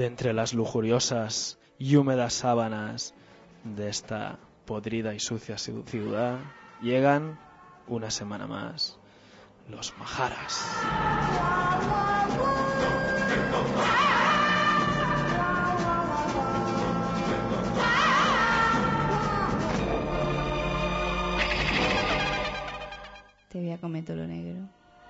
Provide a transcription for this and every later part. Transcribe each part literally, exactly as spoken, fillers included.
de entre las lujuriosas y húmedas sábanas de esta podrida y sucia ciudad, llegan una semana más los Maharas. Te voy a comer todo lo negro.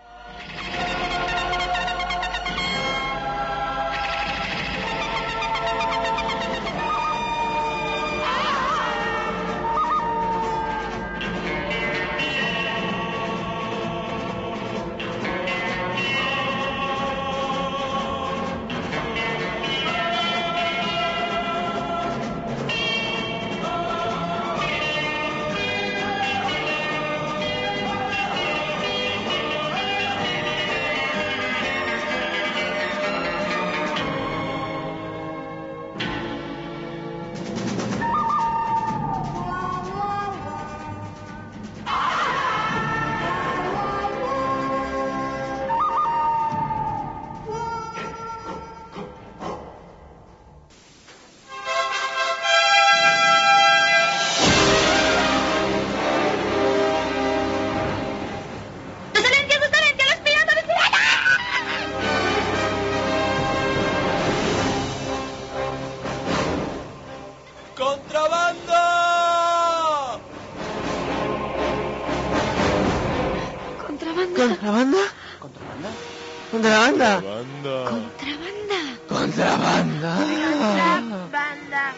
¿Contrabanda? ¿Contrabanda? ¿Contrabanda? Contrabanda. ¿Contrabanda? Contrabanda.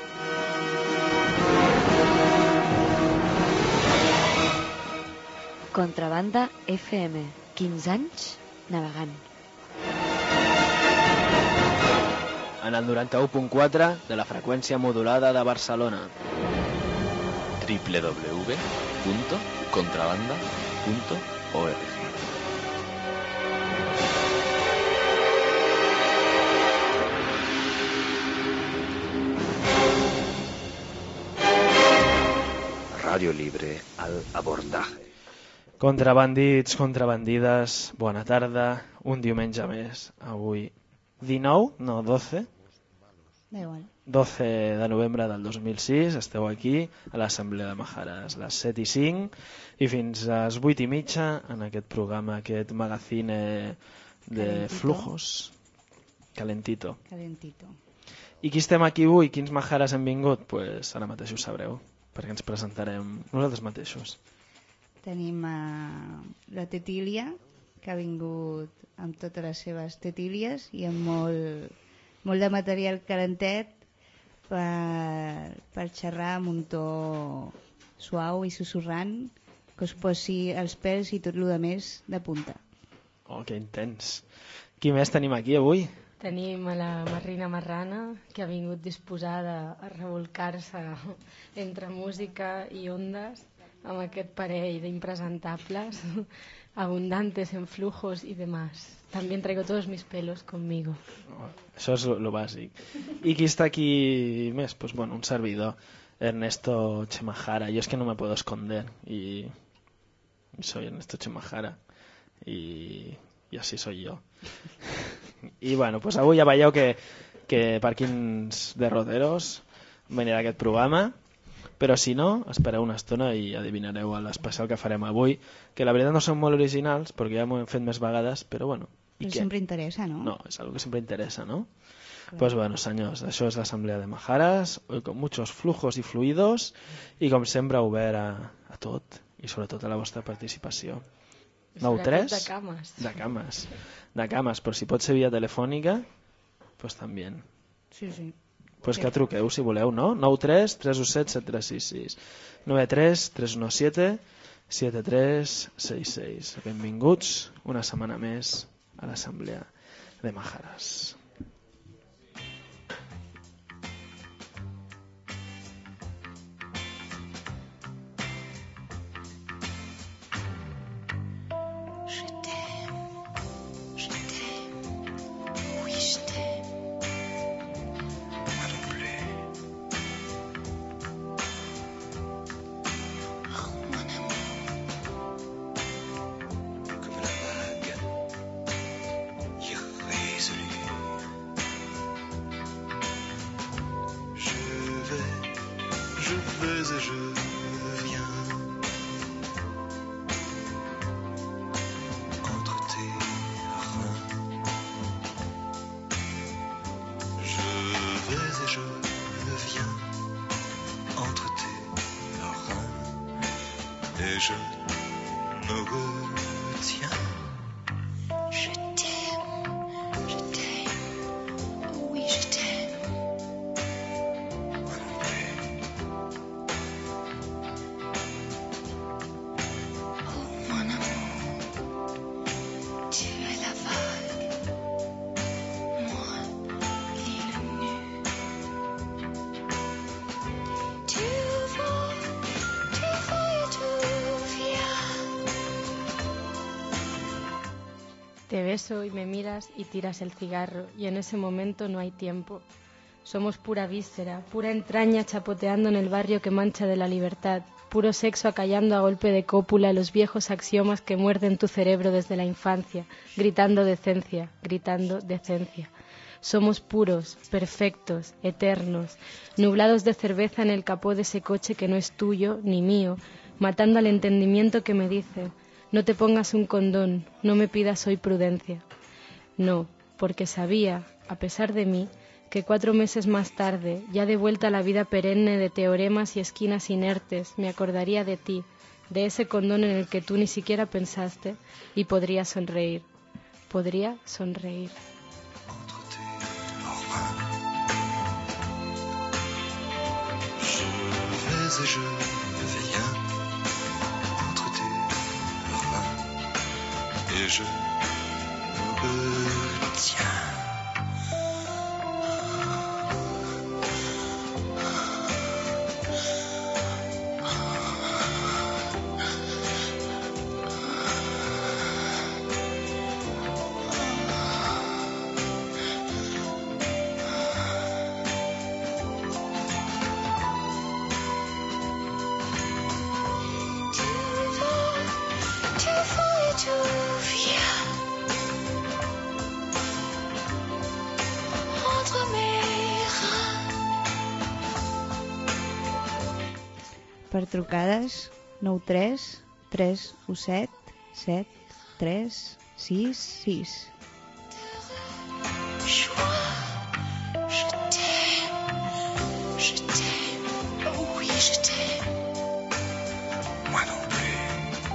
Contrabanda F M, quinze anys navegant. En el noranta-u punt quatre de la freqüència modulada de Barcelona. doble u doble u doble u punt contrabanda punt org. Radio Libre al abordaje. Contrabandits, contrabandides, bona tarda, un diumenge més, avui dinou, no, doce, Da igual. doce de novembre del dos mil sis, esteu aquí a l'Assemblea de Maharas, les set i cinc i fins a les vuit i mitja en aquest programa, aquest magazine de Calentito. flujos, calentito. Calentito. I qui estem aquí avui, quins Maharas han vingut? Pues ara mateix ho sabreu, perquè ens presentarem nosaltres mateixos. Tenim a la Tetília, que ha vingut amb totes les seves tetílies i amb molt, molt de material calentet per, per xerrar amb un to suau i susurrant que us posi els pèls i tot el que més de punta. Oh, que intens. Qui més tenim aquí avui? Tenim a la Marrina Marrana, que ha vingut disposada a revolcar-se entre música i ondes amb aquest parell d'impresentables, abundantes en flujos y demás. También traigo todos mis pelos conmigo. Oh, això és lo, lo bàsic. I qui està aquí més? Pues bueno, un servidor, Ernesto Chemajara. Yo es que no me puedo esconder y, y soy Ernesto Chemajara y, y así soy yo. I bueno, pues avui ja veieu que, que per quins derroteros venirà aquest programa, però si no, espereu una estona i adivinareu l'especial que farem avui, que la veritat no són molt originals, perquè ja m'ho hem fet més vegades, però bueno. I Però què? sempre interessa, no? No, és algo que sempre interessa, ¿no? Pues bueno, senyors, això és l'Assemblea de Maharas, hoy con muchos flujos y fluidos, i com sempre obert a, a tot, i sobretot a la vostra participació. nou tres De cames. De cames. De cames, però si pot ser via telefònica, pues també. Sí, sí. Pues que truqueu si voleu, no? nou tres tres u set set tres sis sis nou tres tres u set set tres sis sis. Benvinguts una setmana més a l'Assemblea de Maharas. Comme la vague irrésolue je vais et je viens entre tes reins. Je vais et je viens entre tes reins et je me retiens. Je t'aime, je t'aime, oh oui je t'aime. Moi non plus. Oh mon amour, tu es la vague, moi l'île nue. Tu vas, tu vas et tu viens. Te beso y me miras y tiras el cigarro, y en ese momento no hay tiempo. Somos pura víscera, pura entraña chapoteando en el barrio que mancha de la libertad, puro sexo acallando a golpe de cópula los viejos axiomas que muerden tu cerebro desde la infancia, gritando decencia, gritando decencia. Somos puros, perfectos, eternos, nublados de cerveza en el capó de ese coche que no es tuyo ni mío, matando al entendimiento que me dice: no te pongas un condón, no me pidas hoy prudencia. No, porque sabía, a pesar de mí, que cuatro meses más tarde, ya de vuelta a la vida perenne de teoremas y esquinas inertes, me acordaría de ti, de ese condón en el que tú ni siquiera pensaste, y podría sonreír. Podría sonreír. Entre tes reins. Je vais et je viens entre tes reins et je me retiens. Tu vas, tu vas et tu viens entre mes reins. Per trucades nou tres tres u set set tres sis sis. Joie, je t'aime, je t'aime, oh oui je t'aime. Moi non plus.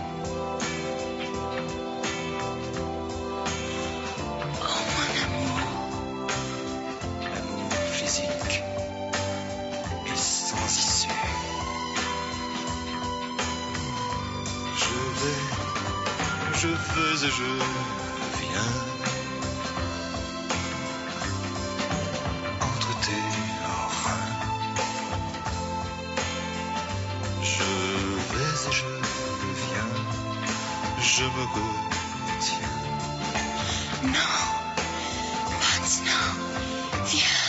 Oh mon amour, L'amour physique et sans issue. Je vais, je vais et je viens entre tes reins. Je vais et je viens, je me retiens. non, maintenant, viens.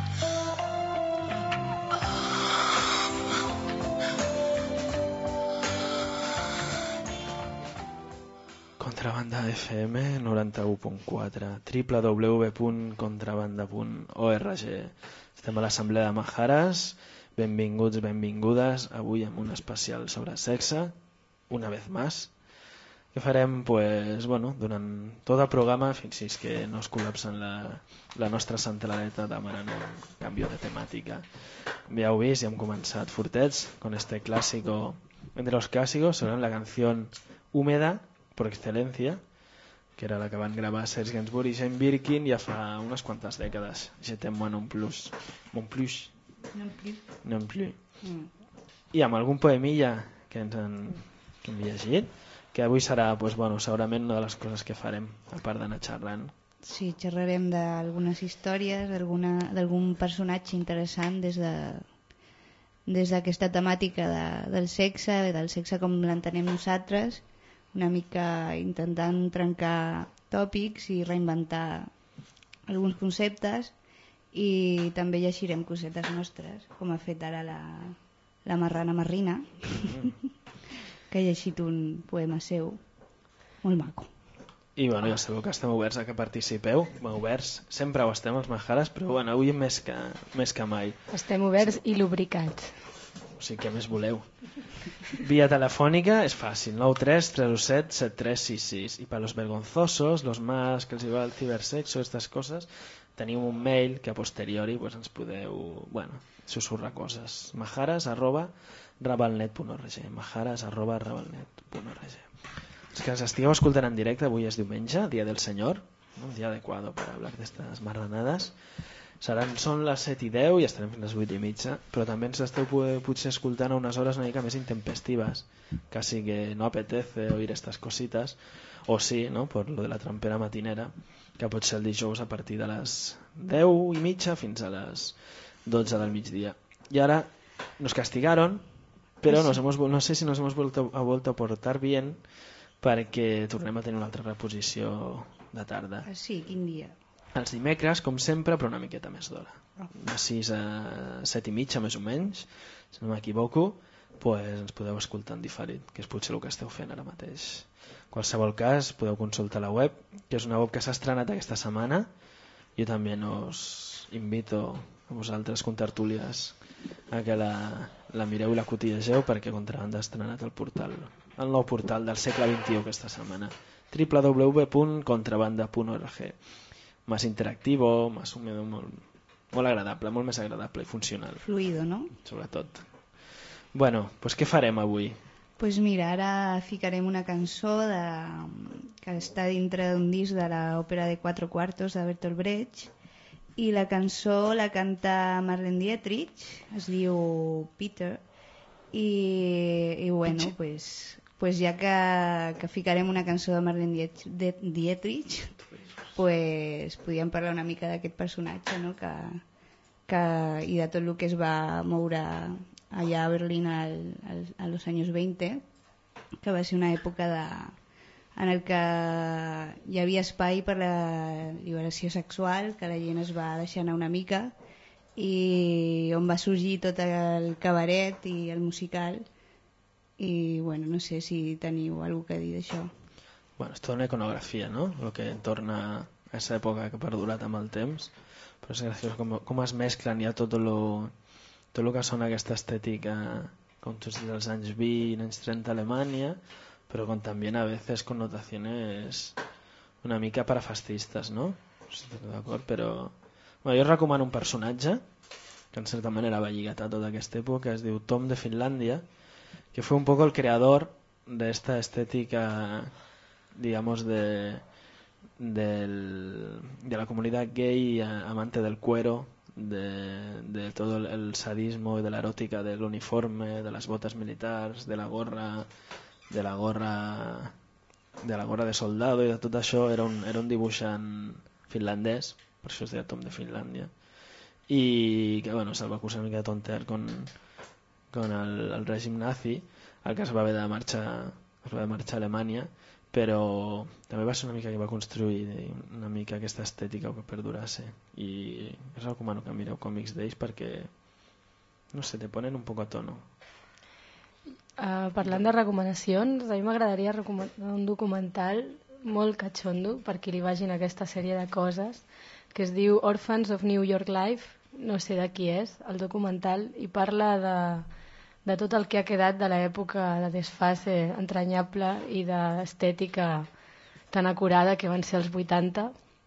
Contrabanda F M noranta-u punt quatre, w w w punt contrabanda punt org. Estem a l'Assemblea de Majares. Benvinguts, benvingudes. Avui amb un especial sobre sexe, una vez más. Que farem, pues, bueno, durant tot el programa, fins que no es col·lapsen la, la nostra centraleta demanant un canvi de temàtica. Ja heu vist, ja hem començat fortets con este clásico, entre los clásicos, sobre la canción húmeda por excelencia, que era la que van gravar Serge Gainsbourg i Jane Birkin ja fa unes quantes dècades. Je t'aime moi non plus. Mon plus. Non plus. Non plus. Mm. I amb algun poemilla que ens han, que hem llegit, que avui serà, pues, bueno, segurament una de les coses que farem, a part d'anar xerrant. Sí, xerrarem d'algunes històries, d'alguna- d'algun personatge interessant des de des d'aquesta temàtica de, del sexe, del sexe com l'entenem nosaltres, una mica intentant trencar tòpics i reinventar alguns conceptes, i també llegirem cosetes nostres, com ha fet ara la, la Marrana Marrina, que ha llegit un poema seu molt maco. I bueno, ja sabeu que estem oberts a que participeu, oberts, sempre ho estem els Majares, però bueno, avui més que, més que mai. Estem oberts i lubricats. o sigui, què més voleu? Via telefònica és fàcil, nou tres tres set set tres sis sis, i per los vergonzosos, los más que els va el cibersexo, estas coses, teniu un mail que a posteriori pues, ens podeu, bueno, susurrar coses. majares arroba rabalnet punt org, majares arroba rabalnet punt org. Els que ens estigueu escoltant en directe, avui és diumenge, dia del senyor, ¿no? Un dia adequado per hablar d'estes marranades. Seran, són les set i deu i estarem fins les vuit i mitja, però també ens esteu potser escoltant a unes hores una mica més intempestives, casi que no apetece oír estas cositas, o sí, ¿no? Por lo de la trampera matinera, que pot ser el dijous a partir de les deu i mitja fins a les dotze del migdia. Y ahora nos castigaron, pero nos hemos, no sé si nos hemos vuelto a, vuelto a portar bien perquè tornem a tenir una altra reposició de tarda. Sí, quin dia? Els dimecres, com sempre, però una miqueta més d'hora. De sis a set i mitja, més o menys, si no m'equivoco, pues ens podeu escoltar en diferit, que és potser el que esteu fent ara mateix. En qualsevol cas, podeu consultar la web, que és una web que s'ha estrenat aquesta setmana. Jo també us invito a vosaltres, contertúlies, a que la, la mireu i la cotillegeu, perquè Contrabanda ha estrenat el portal, el nou portal del segle vint-i-u aquesta setmana, w w w punt contrabanda punt org. Más interactivo, más húmedo, molt, molt agradable, molt més agradable i funcional. Fluido, no? Sobretot. Bueno, pues què farem avui? Pues mira, ara ficarem una cançó de, que està dintre d'un disc de l'òpera de Quatre Quartos de Bertolt Brecht, i la cançó la canta Marlene Dietrich, es diu Peter, i, i bueno, pues, pues ja que, que ficarem una cançó de Marlene Dietrich, pues podíem parlar una mica d'aquest personatge, no? que, que, i de tot el que es va moure allà a Berlín al, al, a los años veinte, que va ser una època de, en el que hi havia espai per la liberació sexual, que la gent es va deixar anar una mica, i on va sorgir tot el cabaret i el musical, i bueno, no sé si teniu alguna cosa a dir d'això. Bueno, és tota una iconografia, no? El que torna a aquesta època que ha perdurat amb el temps, però és graciós com, com es mesclen ja tot lo, tot el que sona aquesta estètica, com tu dius, dels anys vint, anys trenta a Alemanya, però com també a veces connotaciones una mica parafascistes, no? No sé si estàs d'acord, però... Bueno, jo recomano un personatge que en certa manera va lligat a tota aquesta època, es diu Tom de Finlàndia, que fue un poco el creador de esta estética, digamos, de, del, de la comunidad gay, amante del cuero, de, de todo el, el sadismo y de la erótica del uniforme, de las botas militares, de la gorra, de la gorra, de la gorra de soldado, i de tot això. Era un, era un dibuixant finlandès, per això es deia Tom de Finlàndia, i que bueno, se'l va acusar una mica de tonter con, con el, el règim nazi, el que es va haver de marxar, es va haver de marxar a Alemanya, però també va ser una mica que va construir una mica aquesta estètica que perdurase, i us recomano que mireu còmics d'ells perquè, no sé, te ponen un poc a tono. Uh, parlant de recomanacions, a mi m'agradaria recomanar un documental molt catxondo per qui li vagin aquesta sèrie de coses, que es diu Orphans of New York Life, no sé de qui és el documental, i parla de, de tot el que ha quedat de l'època de desfase entranyable i d'estètica tan acurada que van ser els vuitanta,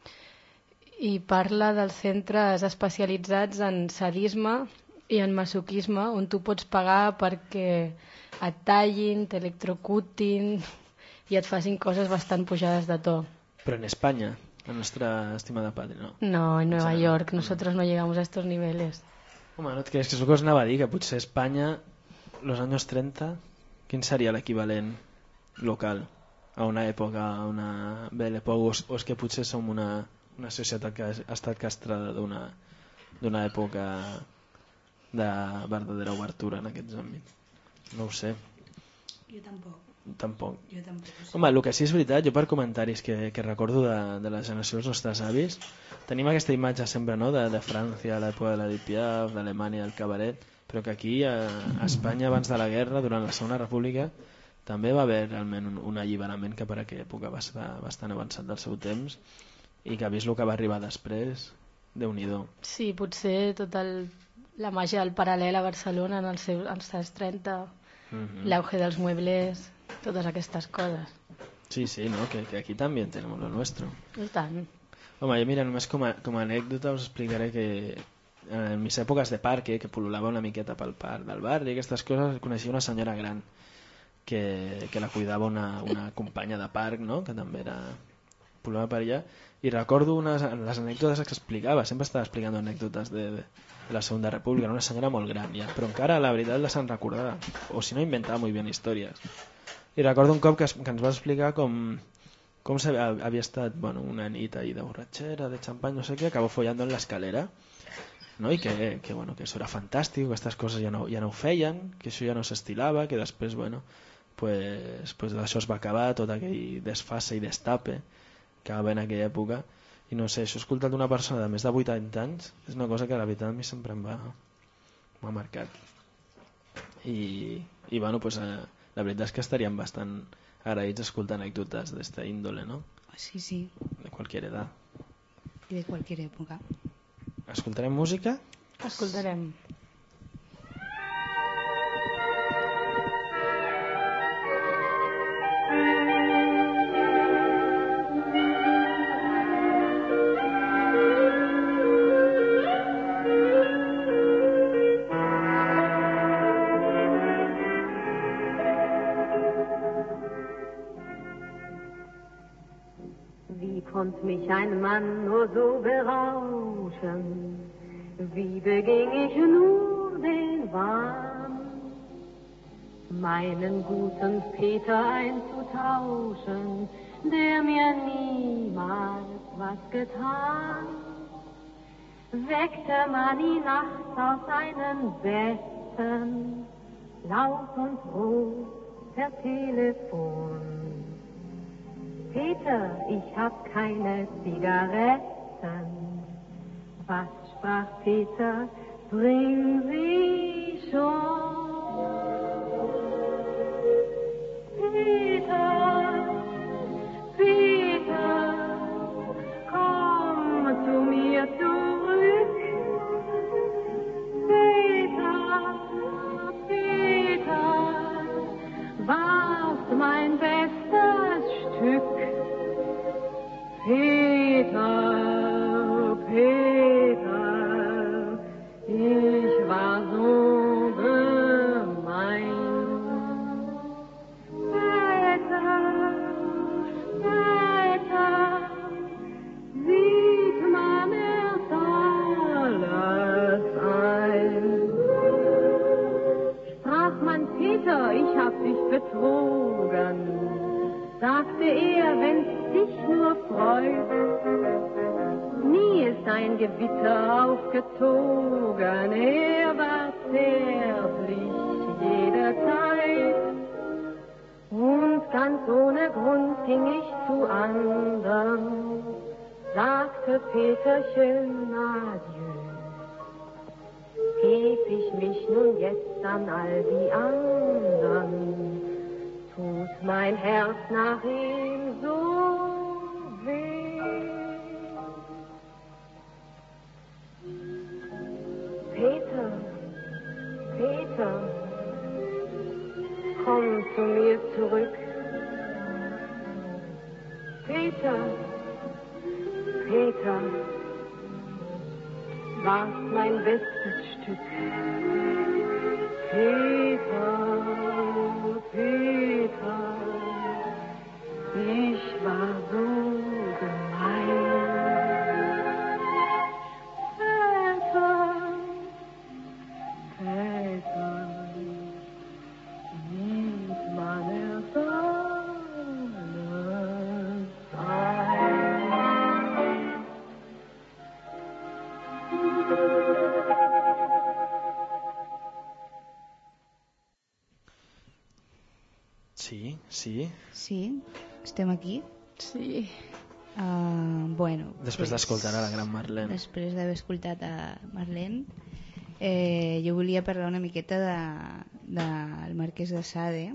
i parla dels centres especialitzats en sadisme i en masoquisme, on tu pots pagar perquè et tallin, t'electrocutin i et facin coses bastant pujades de to. Però en Espanya, la nuestra estimada patria, ¿no? No, en Nueva York, nosotros no llegamos a estos niveles. Home, no et creus que és el que us anava a dir, que potser Espanya, los años treinta, quin seria l'equivalent local a una època, a una belle època, o, o és que potser som una, una societat que ha estat castrada d'una d'una època de verdadera obertura en aquests àmbits? No ho sé. Jo tampoc. Tampoc. Jo tampoc. Sí. Home, el que sí és veritat, jo per comentaris que, que recordo de, de la generació dels nostres avis, tenim aquesta imatge sempre, no?, de, de França, l'època de l'Edith Piaf, d'Alemanya, del cabaret, però que aquí a, a Espanya abans de la guerra, durant la Segona República, també va haver realment un, un alliberament que per aquella època va estar bastant avançat del seu temps, i que ha vist el que va arribar després, Déu-n'hi-do. Sí, potser tot el la màgia del paral·lel a Barcelona en els seus, als anys trenta, Mm-hmm. l'auge dels muebles, totes aquestes coses. Sí, sí, ¿no? Que, que aquí también tenemos lo nuestro. I tant. Home, jo mira, només com a, com a anècdota us explicaré que en mis èpoques de parque, que pol·lulava una miqueta pel parc del barri, aquestes coses, coneixia una senyora gran que, que la cuidava una, una companya de parc, no? Que també era pol·lulava per allà, i recordo unes, les anècdotes que explicava, sempre estava explicant anècdotes de, de, de la Segunda República, era una senyora molt gran ja, però encara la veritat la se'n recordava, o si no inventava molt bé històries. I recordo un cop que, es, que ens va explicar com com se, havia estat bueno, una nit ahí de borratxera, de xampany, no sé què, acabó follando en l'escalera, no? I que, que, bueno, que això era fantàstic, que aquestes coses ja no, ja no ho feien, que això ja no s'estilava, que després, bueno, pues, pues d'això es va acabar, tot aquell desfase i destape que va haver en aquella època, i no sé, això escoltat d'una persona de més de vuitanta anys és una cosa que la veritat a mi sempre em va m'ha marcat. I, i bueno, pues, eh, la veritat és que estaríem bastant agraïts escoltar anècdotes d'esta índole, ¿no? Sí, sí. De cualquier edad. Y de cualquier época. ¿Escoltarem música? Escoltarem. Konnt mich ein Mann nur so berauschen, wie beging ich nur den Wahn, meinen guten Peter einzutauschen, der mir niemals was getan. Weckte man ihn nachts aus seinen Betten, laut und rot per Telefon. Peter, ich hab keine Zigaretten. Was sprach Peter? Bring sie schon. Peter, Peter, komm zu mir zurück. Peter, Peter, warst mein bestes Stück. Peter, Peter, ich war so gemein. Peter, Peter, sieht man erst alles ein. Sprach man Peter, ich hab dich betrogen, sagte er, wenn's dich nur freut, nie ist ein Gewitter aufgezogen, er war zärtlich jederzeit. Und ganz ohne Grund ging ich zu andern, sagte Peterchen adieu. Geb ich mich nun jetzt an all die anderen, tut mein Herz nach ihm so weh. Peter, Peter, komm zu mir zurück. Peter, Peter, warst mein bestes Stück. Peter, Peter, ich war so gemein. Peter, Peter, sieht man erst alles ein. Sí, sí. Sí, estem aquí. Sí. Uh, bueno, Després pues, d'escoltar a la gran Marlene. Després d'haver escoltat a Marlene, eh, jo volia parlar una miqueta de, del Marquès de Sade.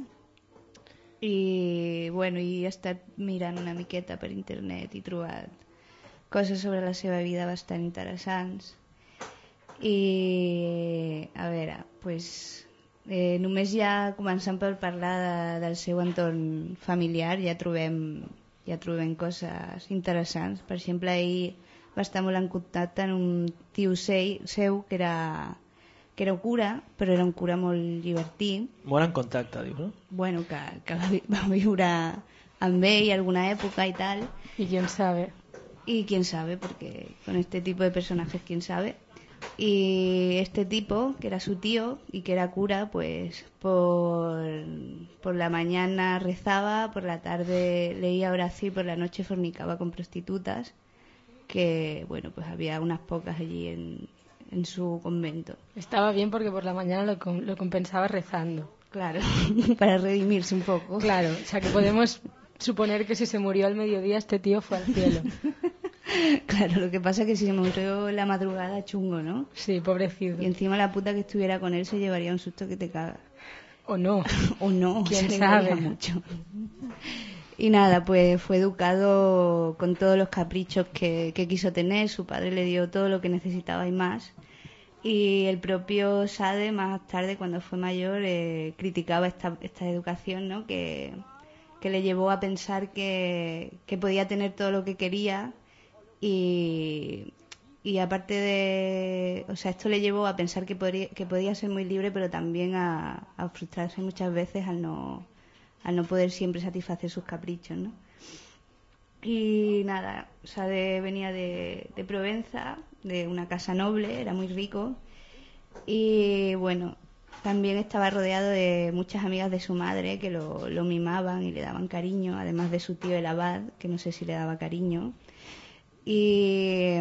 I, bueno, i he estat mirant una miqueta per internet i he trobat coses sobre la seva vida bastant interessants. I, a veure, pues, eh, només ja començant per parlar de, del seu entorn familiar ja trobem, ja trobem coses interessants. Per exemple, ahir va estar molt en contacte amb un tio seu, seu que era que era un cura, però era un cura molt llibertí. Molt en contacte, diu, no? Bueno, que, que va, vi- va viure amb ell alguna època i tal. Y quién sabe. Y quién sabe, porque con este tipo de personajes, quién sabe. Y este tipo, que era su tío y que era cura, pues por, por la mañana rezaba, por la tarde leía oración y por la noche fornicaba con prostitutas, que bueno, pues había unas pocas allí en, en su convento. Estaba bien porque por la mañana lo, com- lo compensaba rezando. Claro, para redimirse un poco. Claro, o sea que podemos suponer que si se murió al mediodía este tío fue al cielo. Claro, lo que pasa es que si se murió en la madrugada, chungo, ¿no? Sí, pobrecito. Y encima la puta que estuviera con él se llevaría un susto que te cagas. O no. O no, ¿Quién se le sabe? daría mucho. Y nada, pues fue educado con todos los caprichos que, que quiso tener. Su padre le dio todo lo que necesitaba y más. Y el propio Sade, más tarde, cuando fue mayor, eh, criticaba esta, esta educación, ¿no? Que, que le llevó a pensar que, que podía tener todo lo que quería. Y, y aparte de, o sea, esto le llevó a pensar que podría, que podía ser muy libre, pero también a, a frustrarse muchas veces al no, al no poder siempre satisfacer sus caprichos, ¿no? Y nada, Sade venía de, de Provenza, de una casa noble, era muy rico y bueno, también estaba rodeado de muchas amigas de su madre que lo, lo mimaban y le daban cariño, además de su tío el abad, que no sé si le daba cariño. Y,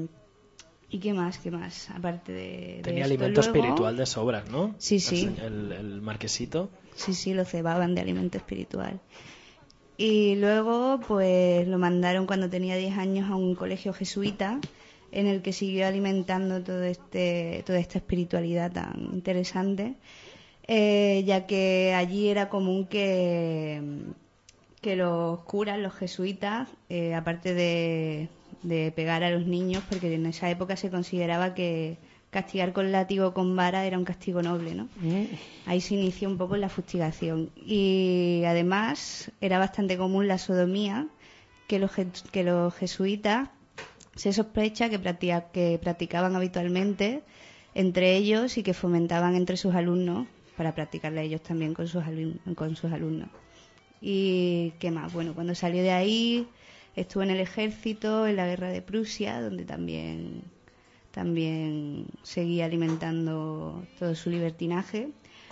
¿y qué más? ¿Qué más? Aparte de, de Tenía esto, alimento luego- espiritual de sobras, ¿no? Sí, sí. El, el marquesito. Sí, sí, lo cebaban de alimento espiritual. Y luego, pues lo mandaron cuando tenía diez años a un colegio jesuita en el que siguió alimentando todo este, toda esta espiritualidad tan interesante, eh, ya que allí era común que, que los curas, los jesuitas, eh, aparte de, de pegar a los niños, porque en esa época se consideraba que castigar con látigo o con vara era un castigo noble, ¿no? Ahí se inició un poco la fustigación. Y además era bastante común la sodomía, que los, je- que los jesuitas se sospecha que, practica- que practicaban habitualmente entre ellos y que fomentaban entre sus alumnos para practicarla ellos también con sus, alum- con sus alumnos. ¿Y qué más? Bueno, cuando salió de ahí estuvo en el ejército, en la guerra de Prusia, donde también, también seguía alimentando todo su libertinaje.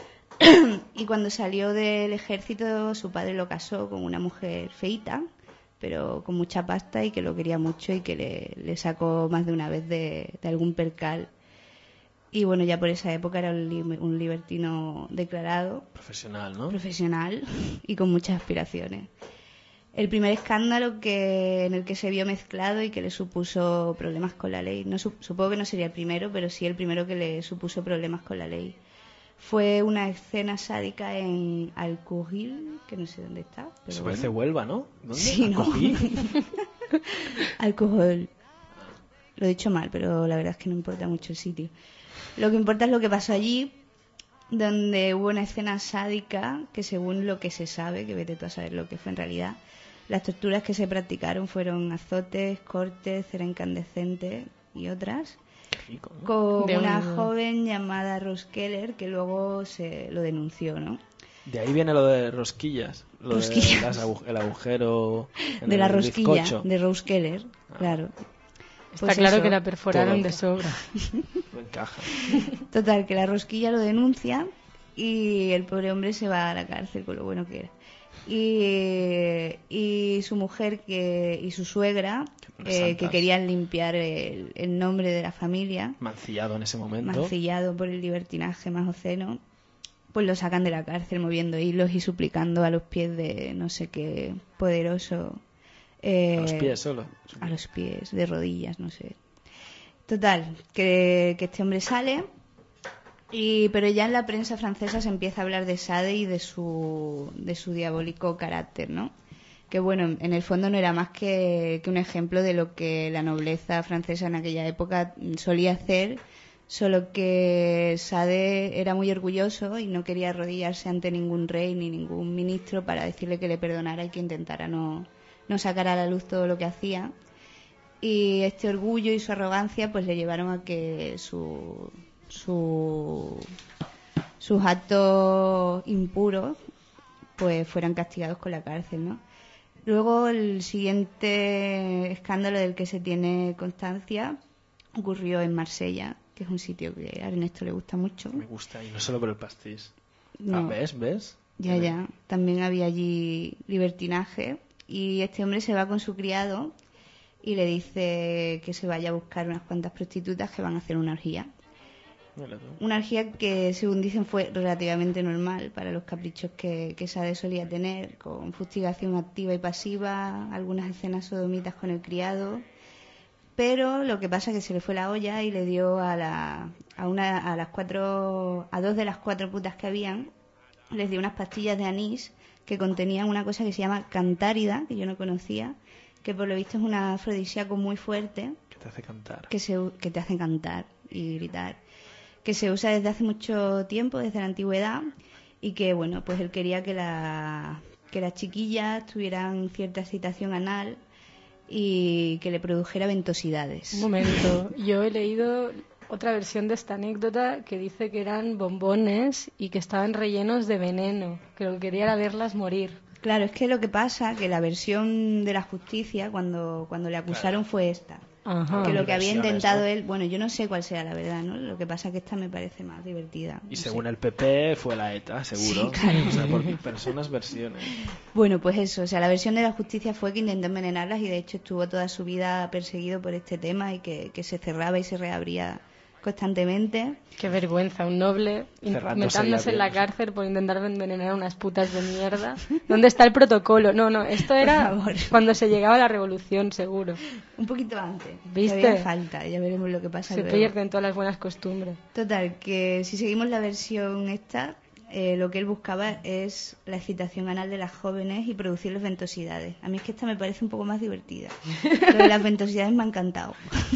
Y cuando salió del ejército, su padre lo casó con una mujer feíta, pero con mucha pasta y que lo quería mucho y que le, le sacó más de una vez de, de algún percal. Y bueno, ya por esa época era un, li- un libertino declarado, Profesional, ¿no? profesional y con muchas aspiraciones. El primer escándalo que, en el que se vio mezclado y que le supuso problemas con la ley, no, su- supongo que no sería el primero, pero sí el primero que le supuso problemas con la ley, fue una escena sádica en Alcogil, que no sé dónde está. Pero Eso bueno. parece Huelva, ¿no? ¿Dónde? Sí, ¿no? Alcogí. Alcohol. Lo he dicho mal, pero la verdad es que no importa mucho el sitio. Lo que importa es lo que pasó allí, donde hubo una escena sádica que, según lo que se sabe, que vete tú a saber lo que fue en realidad, las torturas que se practicaron fueron azotes, cortes, cera incandescente y otras, Rico, ¿no? con De una un- joven llamada Rose Keller que luego se lo denunció, ¿no? De ahí viene lo de rosquillas. Lo Rosquillas. de las agu- el agujero en De la el rosquilla, bizcocho. de Rose Keller, claro. Está Pues claro eso. que la perforaron Todo. de sobra. No encaja. Total, que la rosquilla lo denuncia y el pobre hombre se va a la cárcel con lo bueno que era. Y, y su mujer que, y su suegra, Unas eh, que santas. querían limpiar el, el nombre de la familia, Mancillado en ese momento. mancillado por el libertinaje más obsceno, pues lo sacan de la cárcel moviendo hilos y suplicando a los pies de no sé qué poderoso. eh, A los pies solo. a los pies, de rodillas, no sé. Total, que, que este hombre sale, y pero ya en la prensa francesa se empieza a hablar de Sade y de su, de su diabólico carácter, ¿no? Que bueno, en el fondo no era más que, que un ejemplo de lo que la nobleza francesa en aquella época solía hacer Solo que Sade era muy orgulloso y no quería arrodillarse ante ningún rey ni ningún ministro para decirle que le perdonara y que intentara no, no sacar a la luz todo lo que hacía. Y este orgullo y su arrogancia pues le llevaron a que su, su, sus actos impuros pues fueran castigados con la cárcel, ¿no? Luego el siguiente escándalo del que se tiene constancia ocurrió en Marsella, que es un sitio que a Ernesto le gusta mucho. Me gusta, y no solo por el pastis. No. Ah, ¿ves? ¿Ves? Ya, ya. También había allí libertinaje. Y este hombre se va con su criado y le dice que se vaya a buscar unas cuantas prostitutas que van a hacer una orgía. Una orgía que, según dicen, fue relativamente normal para los caprichos que, que Sade solía tener, con fustigación activa y pasiva, algunas escenas sodomitas con el criado. Pero lo que pasa es que se le fue la olla y le dio a la a una a las cuatro a dos de las cuatro putas que habían, les dio unas pastillas de anís que contenían una cosa que se llama cantárida, que yo no conocía, que por lo visto es un afrodisíaco muy fuerte que te hace cantar, que se que te hace cantar y gritar, que se usa desde hace mucho tiempo, desde la antigüedad, y que bueno, pues él quería que la que las chiquillas tuvieran cierta excitación anal y que le produjera ventosidades. Un momento, yo he leído otra versión de esta anécdota que dice que eran bombones y que estaban rellenos de veneno, que lo que quería era verlas morir. Claro, es que lo que pasa que la versión de la justicia cuando, cuando le acusaron claro. fue esta. Ajá. Que lo que había intentado ¿no? él, bueno, yo no sé cuál sea la verdad, ¿no? Lo que pasa es que esta me parece más divertida. Y no según sé. el P P fue la ETA, seguro. Sí, claro. O sea, por personas versiones. Bueno, pues eso, o sea, la versión de la justicia fue que intentó envenenarlas y de hecho estuvo toda su vida perseguido por este tema y que, que se cerraba y se reabría constantemente. Qué vergüenza, un noble metándose en la cárcel por intentar envenenar a unas putas de mierda. ¿Dónde está el protocolo? No, no, esto era cuando se llegaba a la revolución, seguro. Un poquito antes. ¿Viste? Todavía falta, ya veremos lo que pasa Se luego. pierden todas las buenas costumbres. Total, que si seguimos la versión esta, eh, lo que él buscaba es la excitación anal de las jóvenes y producirles ventosidades. A mí es que esta me parece un poco más divertida. Lo de las ventosidades me ha encantado.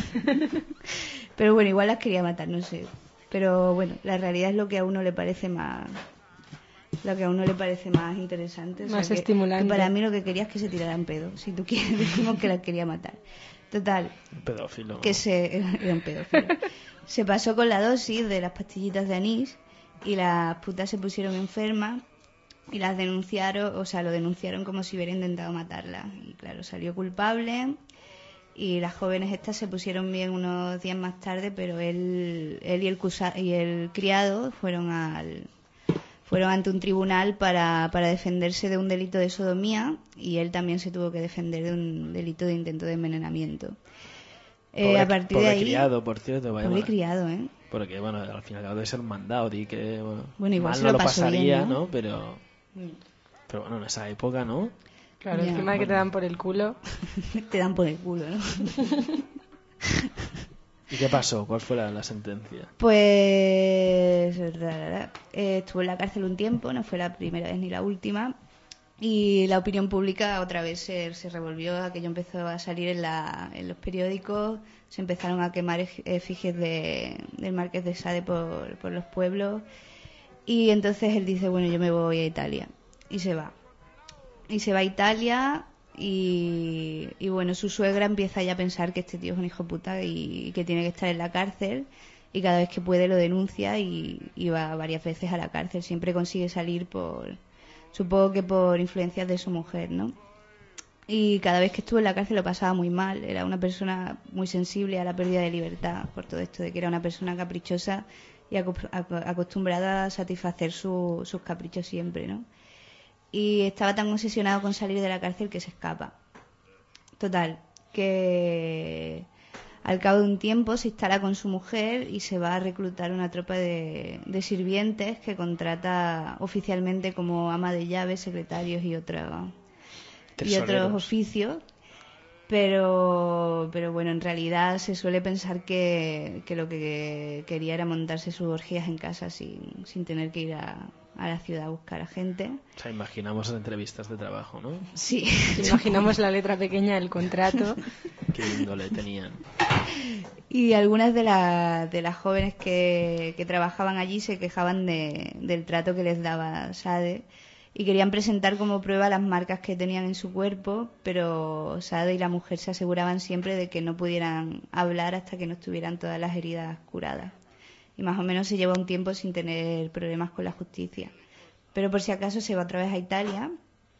Pero bueno, igual las quería matar, no sé. Pero bueno, la realidad es lo que a uno le parece más lo que a uno le parece más interesante. O sea, más que, estimulante. Que para mí lo que quería es que se tiraran pedo. Si tú quieres, decimos que las quería matar. Total. Un pedófilo. Que se, era un pedófilo. Se pasó con la dosis de las pastillitas de anís y las putas se pusieron enfermas y las denunciaron, o sea, lo denunciaron como si hubiera intentado matarlas. Y claro, salió culpable. Y las jóvenes estas se pusieron bien unos días más tarde, pero él, él y, el cusa, y el criado fueron al fueron ante un tribunal para, para defenderse de un delito de sodomía y él también se tuvo que defender de un delito de intento de envenenamiento. Pobre, eh, a partir pobre de ahí, criado, por cierto. Vaya pobre mal. criado, ¿eh? Porque, bueno, al final acaba de ser un mandado, di que bueno, bueno igual mal se no lo, lo pasaría, bien, ¿no? ¿no? Pero, pero bueno, en esa época, ¿no? Claro, ya, encima de que te dan por el culo. Te dan por el culo, ¿no? ¿Y qué pasó? ¿Cuál fue la, la sentencia? Pues eh, estuvo en la cárcel un tiempo, no fue la primera vez ni la última. Y la opinión pública otra vez se, se revolvió, aquello empezó a salir en, la, en los periódicos, se empezaron a quemar efigies de, del Marqués de Sade por, por los pueblos. Y entonces él dice, bueno, yo me voy a Italia. Y se va. Y se va a Italia y, y bueno, su suegra empieza ya a pensar que este tío es un hijo puta y, y que tiene que estar en la cárcel y cada vez que puede lo denuncia y, y va varias veces a la cárcel. Siempre consigue salir por, supongo que por influencias de su mujer, ¿no? Y cada vez que estuvo en la cárcel lo pasaba muy mal. Era una persona muy sensible a la pérdida de libertad por todo esto de que era una persona caprichosa y acostumbrada a satisfacer su, sus caprichos siempre, ¿no? Y estaba tan obsesionado con salir de la cárcel que se escapa. Total, que al cabo de un tiempo se instala con su mujer y se va a reclutar una tropa de, de sirvientes que contrata oficialmente como ama de llaves, secretarios y, otra, y otros oficios. Pero, pero bueno, en realidad se suele pensar que, que lo que quería era montarse sus orgías en casa sin, sin tener que ir a, a la ciudad a buscar a gente. O sea, imaginamos entrevistas de trabajo, ¿no? Sí. Imaginamos la letra pequeña del contrato. Qué índole tenían. Y algunas de, la, de las jóvenes que, que trabajaban allí se quejaban de, del trato que les daba Sade y querían presentar como prueba las marcas que tenían en su cuerpo, pero Sade y la mujer se aseguraban siempre de que no pudieran hablar hasta que no estuvieran todas las heridas curadas. Y más o menos se lleva un tiempo sin tener problemas con la justicia. Pero por si acaso se va otra vez a Italia,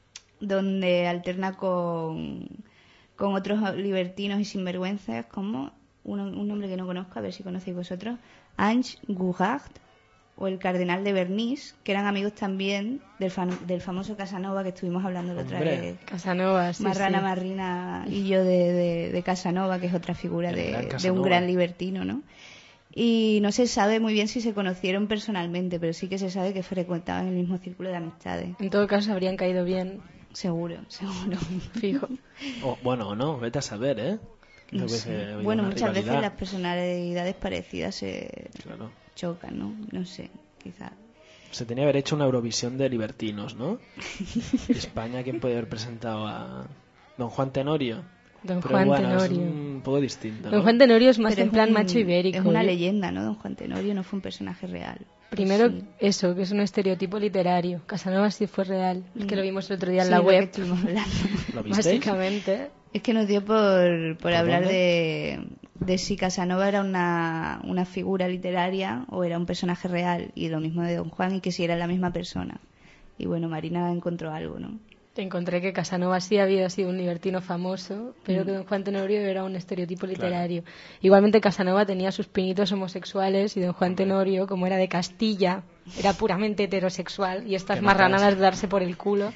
donde alterna con, con otros libertinos y sinvergüenzas como un, un nombre que no conozco, a ver si conocéis vosotros, Ange Gougart o el cardenal de Bernis, que eran amigos también del, fan, del famoso Casanova que estuvimos hablando la otra vez. Casanova, sí, Marrana sí. Marrina y yo de, de, de Casanova, que es otra figura de, de un gran libertino, ¿no? Y no se sabe muy bien si se conocieron personalmente, pero sí que se sabe que frecuentaban el mismo círculo de amistades. En todo caso, habrían caído bien. Seguro, seguro. Fijo. O, bueno, o no, vete a saber, ¿eh? No Creo que sé. se- Bueno, una muchas rivalidad. veces las personalidades parecidas se Claro. chocan, ¿no? No sé, quizás. Se tenía que haber hecho una Eurovisión de libertinos, ¿no? España, ¿quién puede haber presentado a Don Juan Tenorio? Don Pero Juan bueno, Tenorio. es un poco distinto, ¿no? Don Juan Tenorio es más Pero en es plan un- macho ibérico. Es una ¿eh? leyenda, ¿no? Don Juan Tenorio no fue un personaje real. Primero, Pues sí. eso, que es un estereotipo literario. Casanova sí fue real. Es que lo vimos el otro día en Sí, la lo que web. estuvimos hablando. ¿Lo visteis? Básicamente. Es que nos dio por, por hablar dónde? de, de si Casanova era una, una figura literaria o era un personaje real, y lo mismo de Don Juan, y que si era la misma persona. Y bueno, Marina encontró algo, ¿no? Encontré que Casanova sí había sido un libertino famoso, pero Mm. que Don Juan Tenorio era un estereotipo literario. Igualmente Casanova tenía sus pinitos homosexuales y Don Juan Tenorio, como era de Castilla, era puramente heterosexual y estas Que no marranadas casto. de darse por el culo.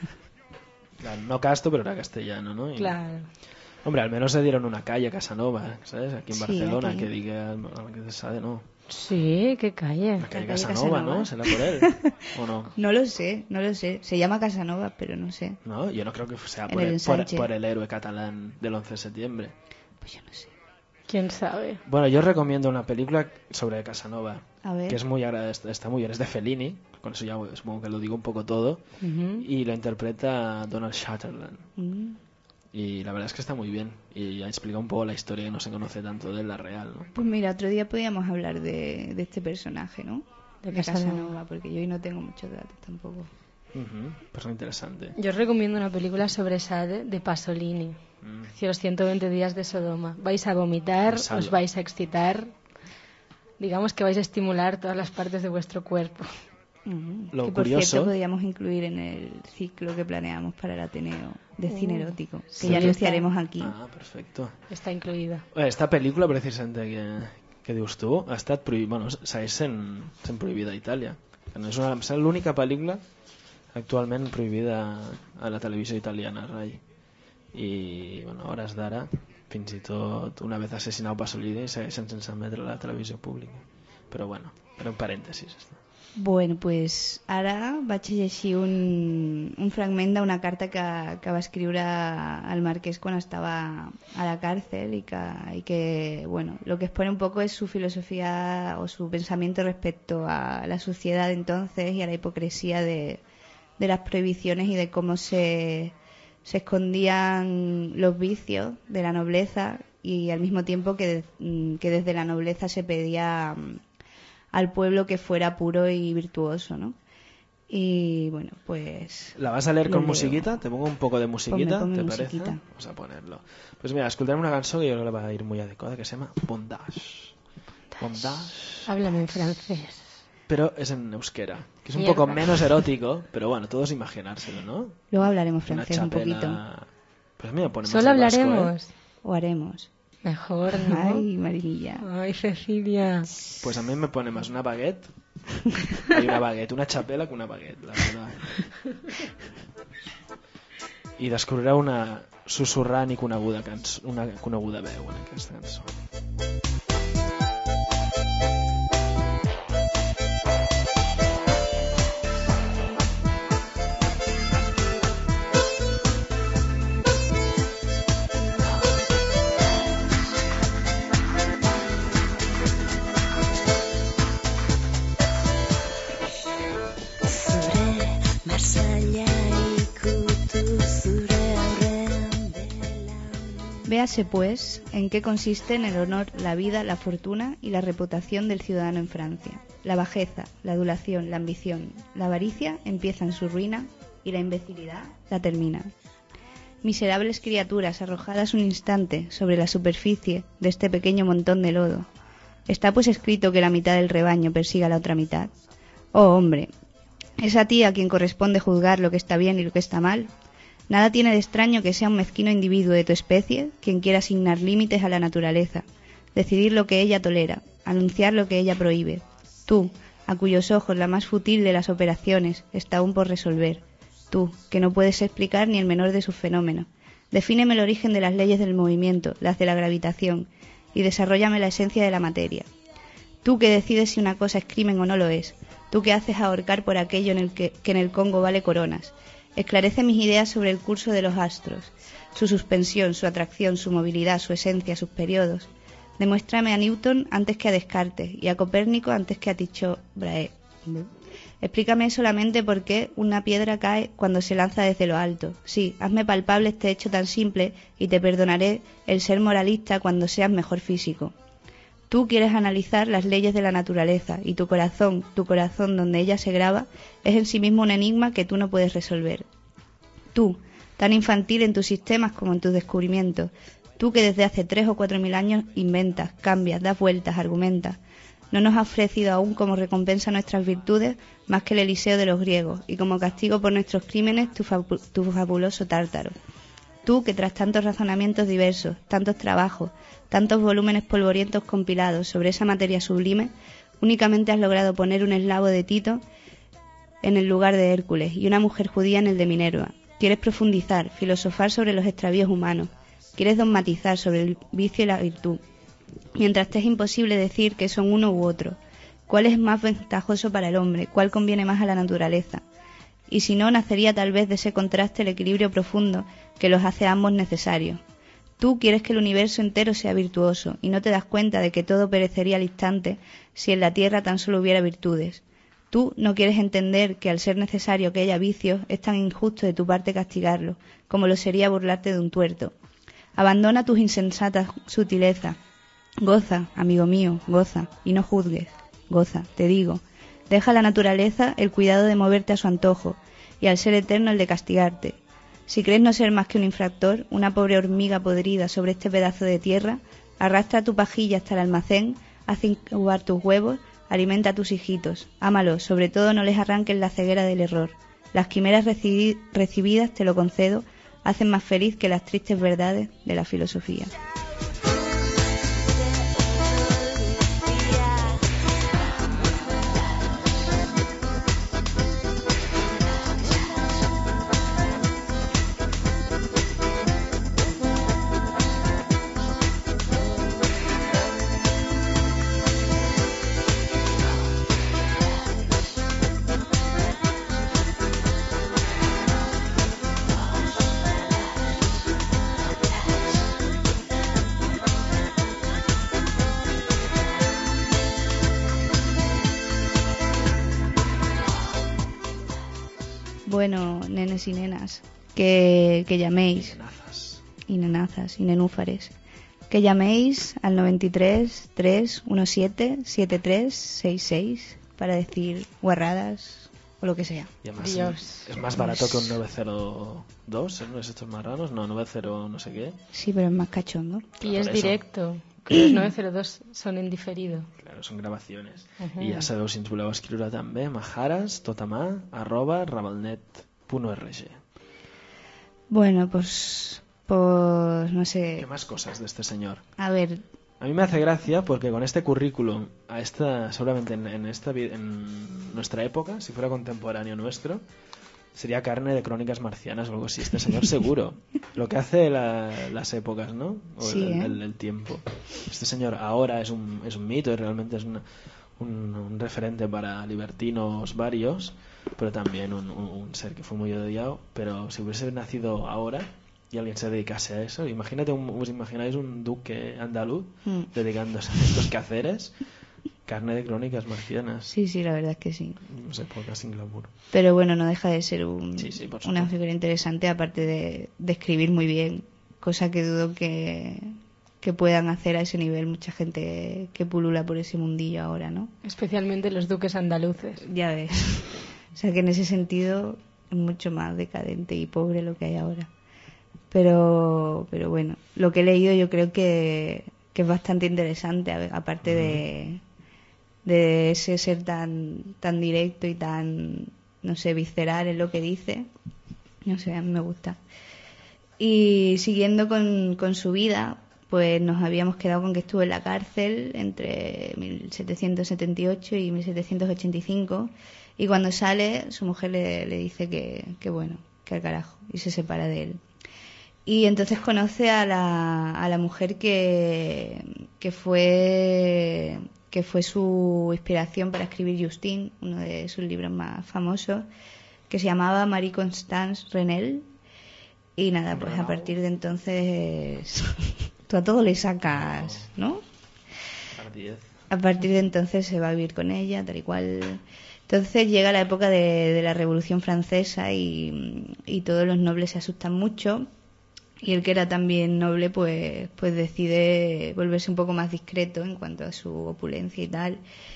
Claro, no casto, pero era castellano, ¿no? Y- Claro. Hombre, al menos se dieron una calle a Casanova, ¿sabes? Aquí en Sí, Barcelona, aquí. que diga que se sabe, ¿no? Sí, qué calle. La calle calle Casanova, Casanova. ¿no? ¿Será por él? ¿O no? No lo sé, no lo sé. Se llama Casanova, pero no sé. No, yo no creo que sea En por el el, por, ensanche. por el héroe catalán del once de septiembre. Pues yo no sé. ¿Quién sabe? Bueno, yo recomiendo una película sobre Casanova, A ver. que es muy agra- está muy bien, es de Fellini, con eso ya supongo que lo digo un poco todo, Ujú. y lo interpreta Donald Sutherland. Mm. Y la verdad es que está muy bien, y ya explica un poco la historia que no se conoce tanto de la real, ¿no? Pues mira, otro día podíamos hablar de, de este personaje, ¿no? De De Casanova. Casanova, porque yo hoy no tengo muchos datos tampoco. Ujú, persona interesante. Yo os recomiendo una película sobre Sade de Pasolini, Mm. que los ciento veinte días de Sodoma. Vais a vomitar, Pensalo. os vais a excitar, digamos que vais a estimular todas las partes de vuestro cuerpo. Mm. Lo que por curioso- cierto podríamos incluir en el ciclo que planeamos para el Ateneo de cine Uh, erótico, que sí, ya está. anunciaremos aquí. Ah, perfecto. Està incluïda. Eh, Esta pel·lícula, precisament, que, que dius tu, ha estat prohibida, bueno, segueix sent, sent prohibida a Itàlia. Que no és una, és l'única pel·lícula actualment prohibida a la televisió italiana, Rai. I, bueno, a hores d'ara, fins i tot una vez assassinat Pasolini segueixen sense emetre a la televisió pública. Però bueno, era un parèntesis. Bueno, pues ara vaig a llegir un, un fragment d'una carta que, que va escriure al Marqués quan estava a la cárcel y que, y que, bueno, lo que expone un poco es su filosofía o su pensamiento respecto a la sociedad entonces y a la hipocresía de, de las prohibiciones y de cómo se, se escondían los vicios de la nobleza y al mismo tiempo que, de- que desde la nobleza se pedía al pueblo que fuera puro y virtuoso, ¿no? Y bueno, pues... ¿La vas a leer lo con leo. musiquita? ¿Te pongo un poco de musiquita? Ponme, ponme ¿Te musiquita. parece? Vamos a ponerlo. Pues mira, escucharemos una canción que yo creo que le va a ir muy adecuada, que se llama Bondage. Bondage. Háblame en francés. Pero es en euskera, que es un Mierda. poco menos erótico, pero bueno, todo es imaginárselo, ¿no? Luego hablaremos Una francés un chapela- poquito. Pues a mí me pone más Solo el vasco, hablaremos. ¿eh? O haremos. Mejor, ¿no? Ay, Marinilla. Ay, Cecilia. Pues a mí me pone más una baguette. Hay una baguette, una chapela que una baguette, la verdad. I descobrirà una susurrant i coneguda, cançó, una coneguda veu en aquesta cançó. Arzaila ikutu zure aurrean belan. Véase, pues, en qué consisten el honor, la vida, la fortuna y la reputación del ciudadano en Francia. La bajeza, la adulación, la ambición, la avaricia empiezan su ruina y la imbecilidad la termina. Miserables criaturas arrojadas un instante sobre la superficie de este pequeño montón de lodo. ¿Está pues escrito que la mitad del rebaño persiga a la otra mitad? Oh, hombre, ¿es a ti a quien corresponde juzgar lo que está bien y lo que está mal? Nada tiene de extraño que sea un mezquino individuo de tu especie quien quiera asignar límites a la naturaleza, decidir lo que ella tolera, anunciar lo que ella prohíbe. Tú, a cuyos ojos la más fútil de las operaciones está aún por resolver. Tú, que no puedes explicar ni el menor de sus fenómenos. Defíneme el origen de las leyes del movimiento, las de la gravitación, y desarróllame la esencia de la materia. Tú que decides si una cosa es crimen o no lo es. Tú que haces ahorcar por aquello en el que, que en el Congo vale coronas. Esclarece mis ideas sobre el curso de los astros, su suspensión, su atracción, su movilidad, su esencia, sus periodos. Demuéstrame a Newton antes que a Descartes y a Copérnico antes que a Tycho Brahe. Explícame solamente por qué una piedra cae cuando se lanza desde lo alto. Sí, hazme palpable este hecho tan simple y te perdonaré el ser moralista cuando seas mejor físico. Tú quieres analizar las leyes de la naturaleza y tu corazón, tu corazón donde ella se graba, es en sí mismo un enigma que tú no puedes resolver. Tú, tan infantil en tus sistemas como en tus descubrimientos, tú que desde hace tres o cuatro mil años inventas, cambias, das vueltas, argumentas, no nos has ofrecido aún como recompensa nuestras virtudes más que el Eliseo de los griegos y como castigo por nuestros crímenes tu, fabu- tu fabuloso tártaro. Tú que tras tantos razonamientos diversos, tantos trabajos, tantos volúmenes polvorientos compilados sobre esa materia sublime, únicamente has logrado poner un eslavo de Tito en el lugar de Hércules y una mujer judía en el de Minerva. Quieres profundizar, filosofar sobre los extravíos humanos, quieres dogmatizar sobre el vicio y la virtud, mientras te es imposible decir que son uno u otro. ¿Cuál es más ventajoso para el hombre? ¿Cuál conviene más a la naturaleza? Y si no, nacería tal vez de ese contraste el equilibrio profundo que los hace a ambos necesarios. Tú quieres que el universo entero sea virtuoso y no te das cuenta de que todo perecería al instante si en la tierra tan solo hubiera virtudes. Tú no quieres entender que al ser necesario que haya vicios es tan injusto de tu parte castigarlo como lo sería burlarte de un tuerto. Abandona tus insensatas sutilezas. Goza, amigo mío, goza, y no juzgues. Goza, te digo. Deja a la naturaleza el cuidado de moverte a su antojo y al ser eterno el de castigarte. Si crees no ser más que un infractor, una pobre hormiga podrida sobre este pedazo de tierra, arrastra tu pajilla hasta el almacén, haz incubar tus huevos, alimenta a tus hijitos, ámalos, sobre todo no les arranques la ceguera del error. Las quimeras recibi- recibidas, te lo concedo, hacen más feliz que las tristes verdades de la filosofía. Bueno, nenes y nenas, que, que llaméis. Nenazas. Y nenazas, y nenúfares. Que llaméis al noventa y tres, tres, diecisiete, setenta y tres, sesenta y seis para decir guarradas o lo que sea. Y además Dios. es más barato que un nueve cero dos, ¿eh? ¿No es estos marranos? No, nueve cero no sé qué. Sí, pero es más cachondo. Y Por es eso. directo, que los nueve cero dos son en diferido. Claro, són gravacions. Uhum. I ja sabeu, si ens voleu escriure també, majares, tot a mà, arroba rabalnet punt org. Bueno, pues, pues no sé. ¿Qué más cosas de este señor? A ver, A mí me hace gracia porque con este currículum, a esta, seguramente en, en, esta, vi- en nuestra época, si fuera contemporáneo nuestro, sería carne de Crónicas Marcianas o algo así. Este señor seguro. Lo que hace la- las épocas, ¿no? O Sí, el, ¿eh? el- el tiempo. Este señor ahora es un, es un mito y realmente es una- un, un referente para libertinos varios, pero también un, un- un ser que fue muy odiado. Pero si hubiese nacido ahora y alguien se dedicase a eso, imagínate, un, ¿os imagináis un duque andaluz Mm. dedicándose a estos quehaceres? Carne de crónicas marcianas. Sí, sí, la verdad es que sí. No sé, podcast sin glamour. Pero bueno, no deja de ser un, sí, sí, por una figura interesante, aparte de, de escribir muy bien, cosa que dudo que, que puedan hacer a ese nivel mucha gente que pulula por ese mundillo ahora, ¿no? Especialmente los duques andaluces. Ya ves. O sea que en ese sentido es mucho más decadente y pobre lo que hay ahora. Pero, pero bueno, lo que he leído yo creo que, que es bastante interesante, aparte de, de ese ser tan, tan directo y tan, no sé, visceral en lo que dice. No sé, a mí me gusta. Y siguiendo con, con su vida, pues nos habíamos quedado con que estuvo en la cárcel entre mil setecientos setenta y ocho y mil setecientos ochenta y cinco, y cuando sale su mujer le, le dice que, que bueno, que al carajo, y se separa de él. Y entonces conoce a la, a la mujer que, que fue que fue su inspiración para escribir Justine, uno de sus libros más famosos, que se llamaba Marie-Constance Renel. Y nada, pues a partir de entonces tú a todo le sacas, ¿no? A partir de entonces se va a vivir con ella, tal y cual. Entonces llega la época de, de la Revolución Francesa y, y todos los nobles se asustan mucho. Y el que era también noble, pues, pues decide volverse un poco más discreto en cuanto a su opulencia y tal.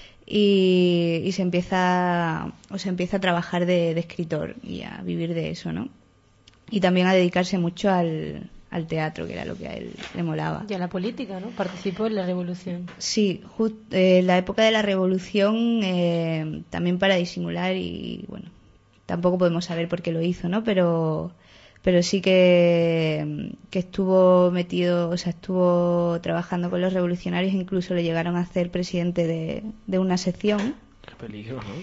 Y, y se empieza, o se empieza a trabajar de, de escritor y a vivir de eso, ¿no? Y también a dedicarse mucho al, al teatro, que era lo que a él le molaba. Y a la política, ¿no? Participó en la revolución. Sí, justo en eh, la época de la revolución, eh, también para disimular y, bueno, tampoco podemos saber por qué lo hizo, ¿no? Pero... pero sí que, que estuvo metido, o sea, estuvo trabajando con los revolucionarios, incluso le llegaron a hacer presidente de, de una sección. Qué peligro, ¿no?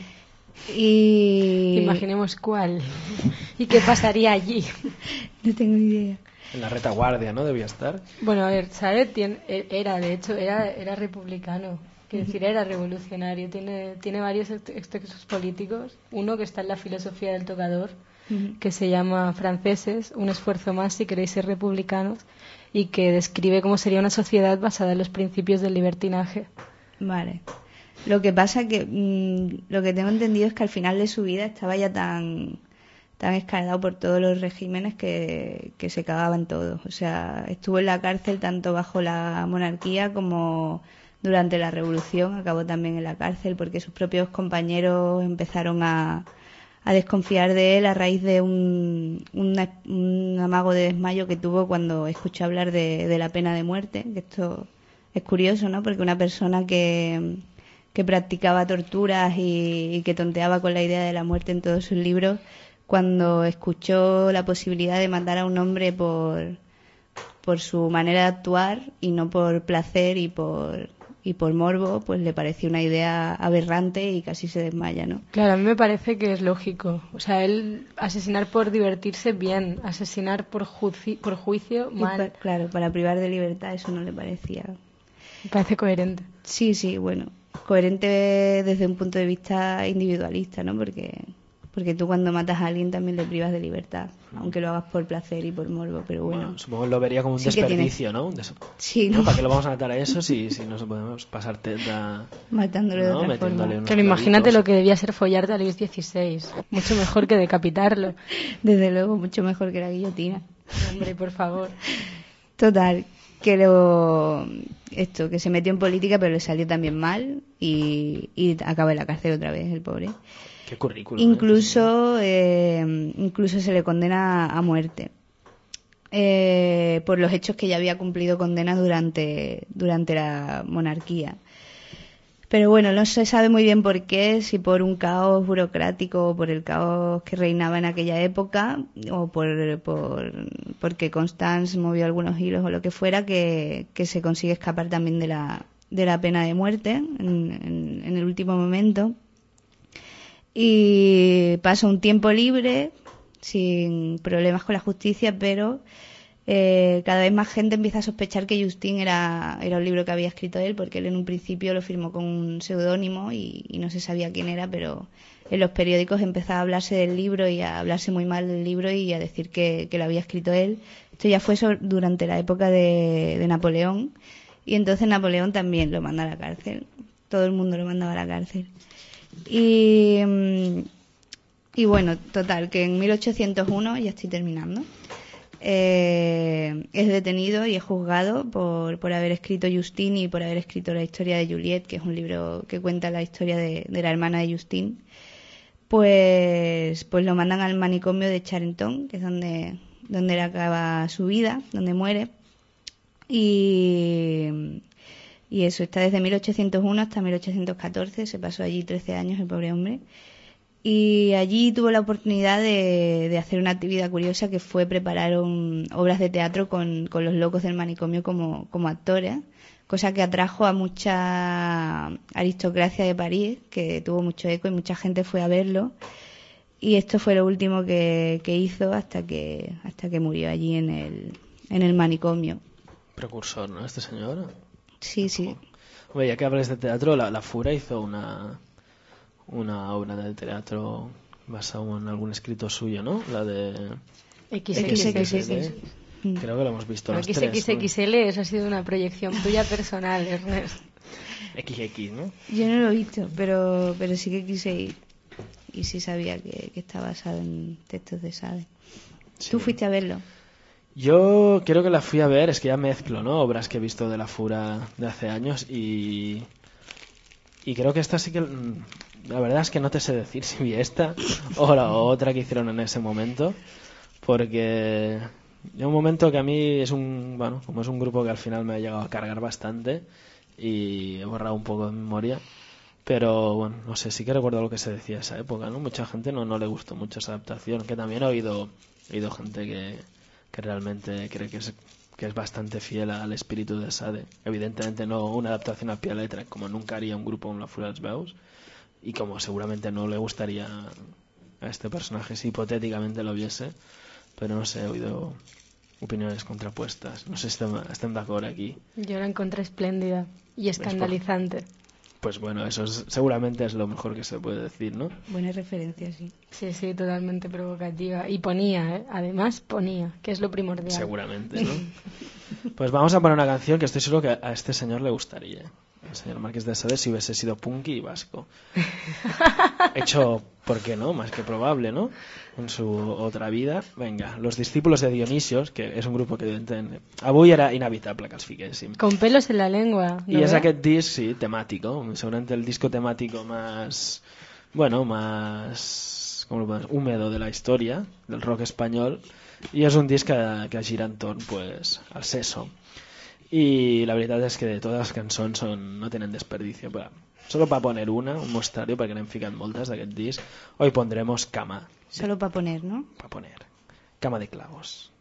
Y... Imaginemos cuál. ¿Y qué pasaría allí? No tengo ni idea. En la retaguardia, ¿no? Debía estar. Bueno, a ver, Saed era, de hecho, era, era republicano. Quiero decir, era revolucionario. Tiene, tiene varios textos políticos. Uno que está en la filosofía del tocador, que se llama Franceses, un esfuerzo más si queréis ser republicanos, y que describe cómo sería una sociedad basada en los principios del libertinaje. Vale. Lo que pasa que mmm, lo que tengo entendido es que al final de su vida estaba ya tan tan escaldado por todos los regímenes que, que se cagaban todos. O sea, estuvo en la cárcel tanto bajo la monarquía como durante la revolución. Acabó también en la cárcel porque sus propios compañeros empezaron a a desconfiar de él a raíz de un, un, un amago de desmayo que tuvo cuando escuchó hablar de, de la pena de muerte. Que esto es curioso, ¿no? Porque una persona que, que practicaba torturas y, y que tonteaba con la idea de la muerte en todos sus libros, cuando escuchó la posibilidad de matar a un hombre por, por su manera de actuar y no por placer y por... y por morbo, pues le pareció una idea aberrante y casi se desmaya, ¿no? Claro, a mí me parece que es lógico. O sea, él asesinar por divertirse, bien. Asesinar por, juicio, por juicio, mal. Pa, claro, para privar de libertad eso no le parecía... Me parece coherente. Sí, sí, bueno. Coherente desde un punto de vista individualista, ¿no? Porque... porque tú cuando matas a alguien también le privas de libertad, aunque lo hagas por placer y por morbo, pero bueno. bueno supongo que lo vería como un sí desperdicio, tiene... ¿no? Un des... Sí, ¿no? ¿no? ¿Para qué lo vamos a matar a eso si, si no se podemos pasar teta... matándolo de ¿no? otra forma? Pero imagínate lo que debía ser follarte a Luis dieciséis. Mucho mejor que decapitarlo. Desde luego, mucho mejor que la guillotina. Hombre, por favor. Total, que lo... esto, que se metió en política pero le salió también mal y, y acabó en la cárcel otra vez, el pobre. Qué currículum. Incluso, eh, incluso se le condena a muerte eh, por los hechos que ya había cumplido condena durante, durante la monarquía. Pero bueno, no se sabe muy bien por qué, si por un caos burocrático o por el caos que reinaba en aquella época o por, por porque Constance movió algunos hilos o lo que fuera, que, que se consigue escapar también de la, de la pena de muerte en, en, en el último momento. Y pasa un tiempo libre, sin problemas con la justicia, pero eh, cada vez más gente empieza a sospechar que Justine era, era un libro que había escrito él, porque él en un principio lo firmó con un seudónimo y, y no se sabía quién era, pero en los periódicos empezaba a hablarse del libro y a hablarse muy mal del libro y a decir que, que lo había escrito él. Esto ya fue sobre, durante la época de, de Napoleón, y entonces Napoleón también lo manda a la cárcel. todo el mundo lo mandaba a la cárcel. Y, y bueno, total, que en mil ochocientos uno, ya estoy terminando, eh, es detenido y es juzgado por, por haber escrito Justine y por haber escrito la historia de Juliette, que es un libro que cuenta la historia de, de la hermana de Justine. Pues, pues lo mandan al manicomio de Charenton, que es donde, donde él acaba su vida, donde muere. Y... Y eso, está desde mil ochocientos uno hasta mil ochocientos catorce, se pasó allí trece años el pobre hombre. Y allí tuvo la oportunidad de, de hacer una actividad curiosa, que fue preparar un, obras de teatro con, con los locos del manicomio como, como actores, cosa que atrajo a mucha aristocracia de París, que tuvo mucho eco y mucha gente fue a verlo. Y esto fue lo último que, que hizo hasta que, hasta que murió allí en el, en el manicomio. Precursor, ¿no? Este señor. Sí, sí. Oye, ya que hablas de teatro, la, la Fura hizo una una obra de teatro basada en algún escrito suyo, ¿no? La de X X X. Creo que lo hemos visto los X tres. X X L, eso ha sido una proyección tuya personal, Ernest. X X, ¿no? Yo no lo he visto, pero pero sí que quise ir. Y sí sabía que, que está basado en textos de Sade. Sí. ¿Tú fuiste a verlo? Yo creo que la fui a ver, es que ya mezclo, ¿no? Obras que he visto de la Fura de hace años y y creo que esta sí que la verdad es que no te sé decir si vi esta o la otra que hicieron en ese momento, porque hay un momento que a mí es un, bueno, como es un grupo que al final me ha llegado a cargar bastante y he borrado un poco de memoria, pero bueno, no sé, sí que recuerdo lo que se decía esa época, ¿no? Mucha gente no, no le gustó mucho esa adaptación, que también he oído, he oído gente que que realmente cree que es, que es bastante fiel al espíritu de Sade. Evidentemente no una adaptación a pie de letra, como nunca haría un grupo con la Fura dels Veus, y como seguramente no le gustaría a este personaje si hipotéticamente lo viese, pero no sé, he oído opiniones contrapuestas. No sé si estem, estem d'acord aquí. Yo la encontré espléndida y escandalizante. Pues bueno, eso es, seguramente es lo mejor que se puede decir, ¿no? Buena referencia, sí. Sí, sí, totalmente provocativa. Y ponía, ¿eh? Además ponía, que es lo primordial. Seguramente, ¿no? Pues vamos a poner una canción que estoy seguro que a este señor le gustaría. El señor Marqués de Sade, si hubiese sido punky y vasco. Hecho, ¿por qué no? Más que probable, ¿no? En su otra vida. Venga, Los Discípulos de Dionisios, que és un grup que evidentment avui era inevitable que els fiquéssim. Con pelos en la lengua, ¿no? Y es aquest disc, sí, temático. Seguramente el disco temático más, bueno, más, ¿cómo lo podemos? Húmedo de la historia del rock español. Y es un disc que, que gira entorn, pues, al seso. Y la verdad es que todas las cançons son, no tienen desperdicio. Pero solo para poner una, un mostrario, perquè n'hem ficat moltes d'aquest disc, hoy pondremos Cama. Solo para poner, ¿no? Para poner. Cama de clavos.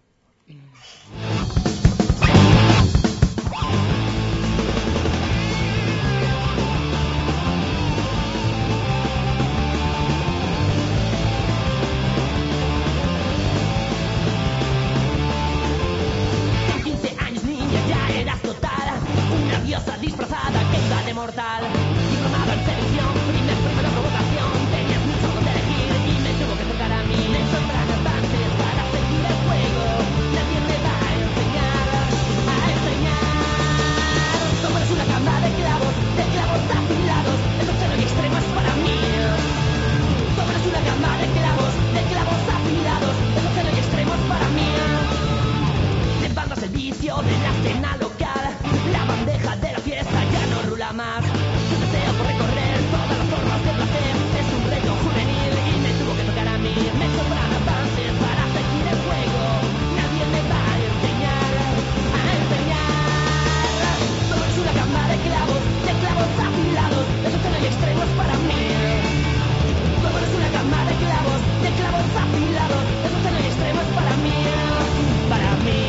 Diosa disfrazada que iba de mortal, diplomado en selección, primer premio de provocación, tenías mucho donde elegir y me tuvo que tocar a mí. Me sobran avances para seguir el juego, nadie me va a enseñar, a enseñar. Como eres una cama de clavos, de clavos afilados, eso cero y extremos para mí. Como eres una cama de clavos, de clavos afilados, eso cero y extremos para mí. Llevando al servicio de la escena local, la bandeja de la fiesta ya no rula más. Su deseo por recorrer todas las formas de placer es un reto juvenil y me tuvo que tocar a mí. Me sobran avances para seguir el juego, nadie me va a enseñar, a enseñar. Todo es una cama de clavos, de clavos afilados, eso no hay extremos para mí. Todo es una cama de clavos, de clavos afilados, eso no hay extremos para mí, para mí.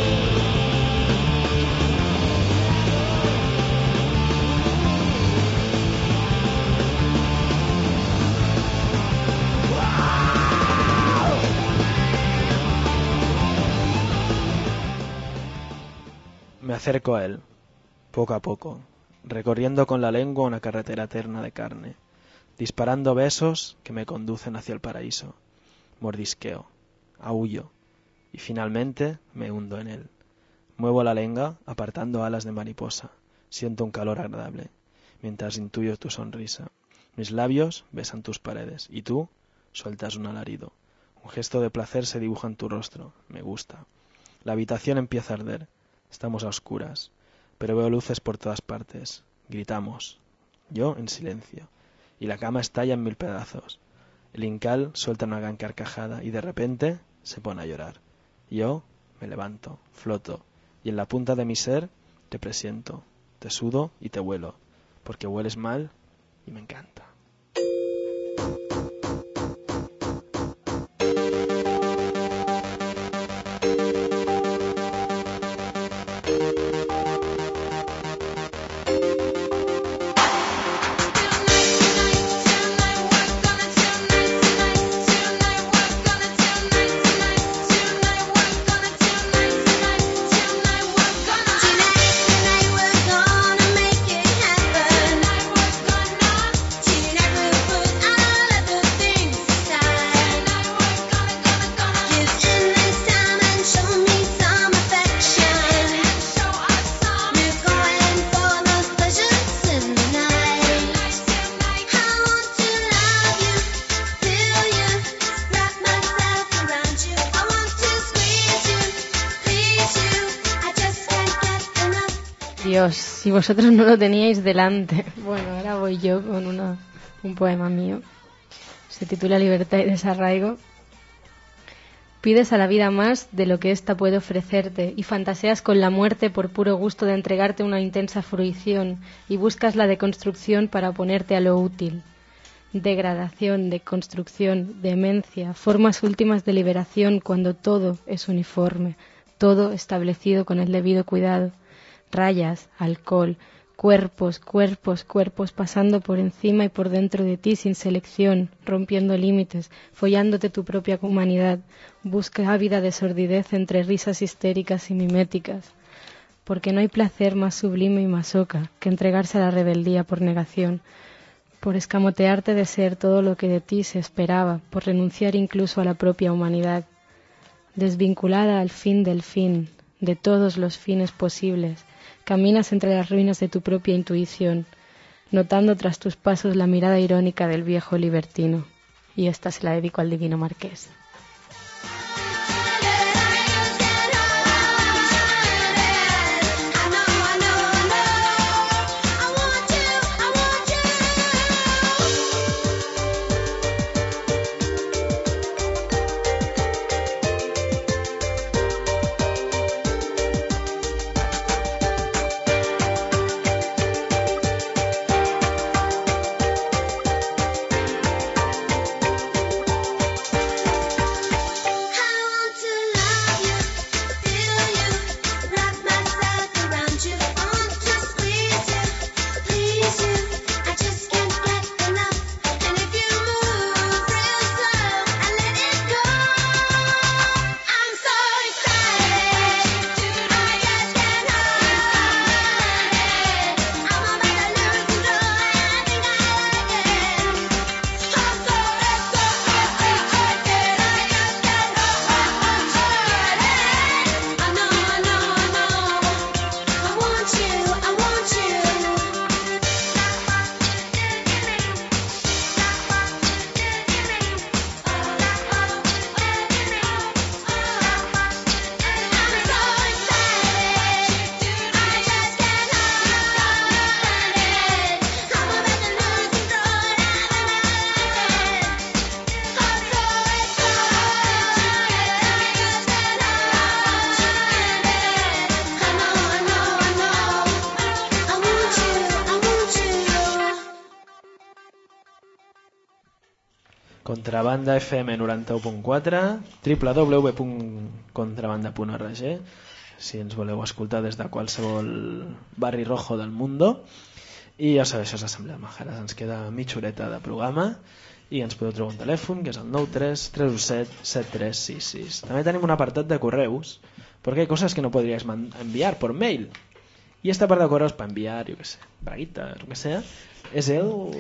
Me acerco a él, poco a poco, recorriendo con la lengua una carretera eterna de carne, disparando besos que me conducen hacia el paraíso. Mordisqueo, aúllo, y finalmente me hundo en él. Muevo la lengua, apartando alas de mariposa. Siento un calor agradable. mientras intuyo tu sonrisa. Mis labios besan tus paredes y tú sueltas un alarido. Un gesto de placer se dibuja en tu rostro. Me gusta. La habitación empieza a arder. Estamos a oscuras, pero veo luces por todas partes. Gritamos. Yo en silencio. Y la cama estalla en mil pedazos. El Incal suelta una gran carcajada y de repente se pone a llorar. Yo me levanto, floto, y en la punta de mi ser te presiento. Te sudo y te huelo, porque hueles mal y me encanta. Dios, si vosotros no lo teníais delante. Bueno, ahora voy yo con una, un poema mío. Se titula Libertad y desarraigo. Pides a la vida más de lo que ésta puede ofrecerte y fantaseas con la muerte por puro gusto de entregarte una intensa fruición y buscas la deconstrucción para oponerte a lo útil. Degradación, deconstrucción, demencia, formas últimas de liberación cuando todo es uniforme, todo establecido con el debido cuidado. Rayas, alcohol, cuerpos, cuerpos, cuerpos pasando por encima y por dentro de ti sin selección, rompiendo límites, follándote tu propia humanidad, busca ávida de sordidez entre risas histéricas y miméticas, porque no hay placer más sublime y más oca que entregarse a la rebeldía por negación, por escamotearte de ser todo lo que de ti se esperaba, por renunciar incluso a la propia humanidad, desvinculada al fin del fin, de todos los fines posibles. Caminas entre las ruinas de tu propia intuición, notando tras tus pasos la mirada irónica del viejo libertino. Y esta se la dedico al divino Marqués. Contrabanda F M noranta-u punt quatre, w w w punt contrabanda punt org, si ens voleu escoltar des de qualsevol barri rojo del mundo. I ja sabeu, això és l'Assemblea de Majares. Ens queda mitja horeta de programa i ens podeu trobar un telèfon, que és el nou tres tres u set set tres sis sis. També tenim un apartat de correus, porque hay cosas que no podríais enviar por mail. Y esta parte de correos para enviar, yo qué sé, braguitas, lo que sea, es el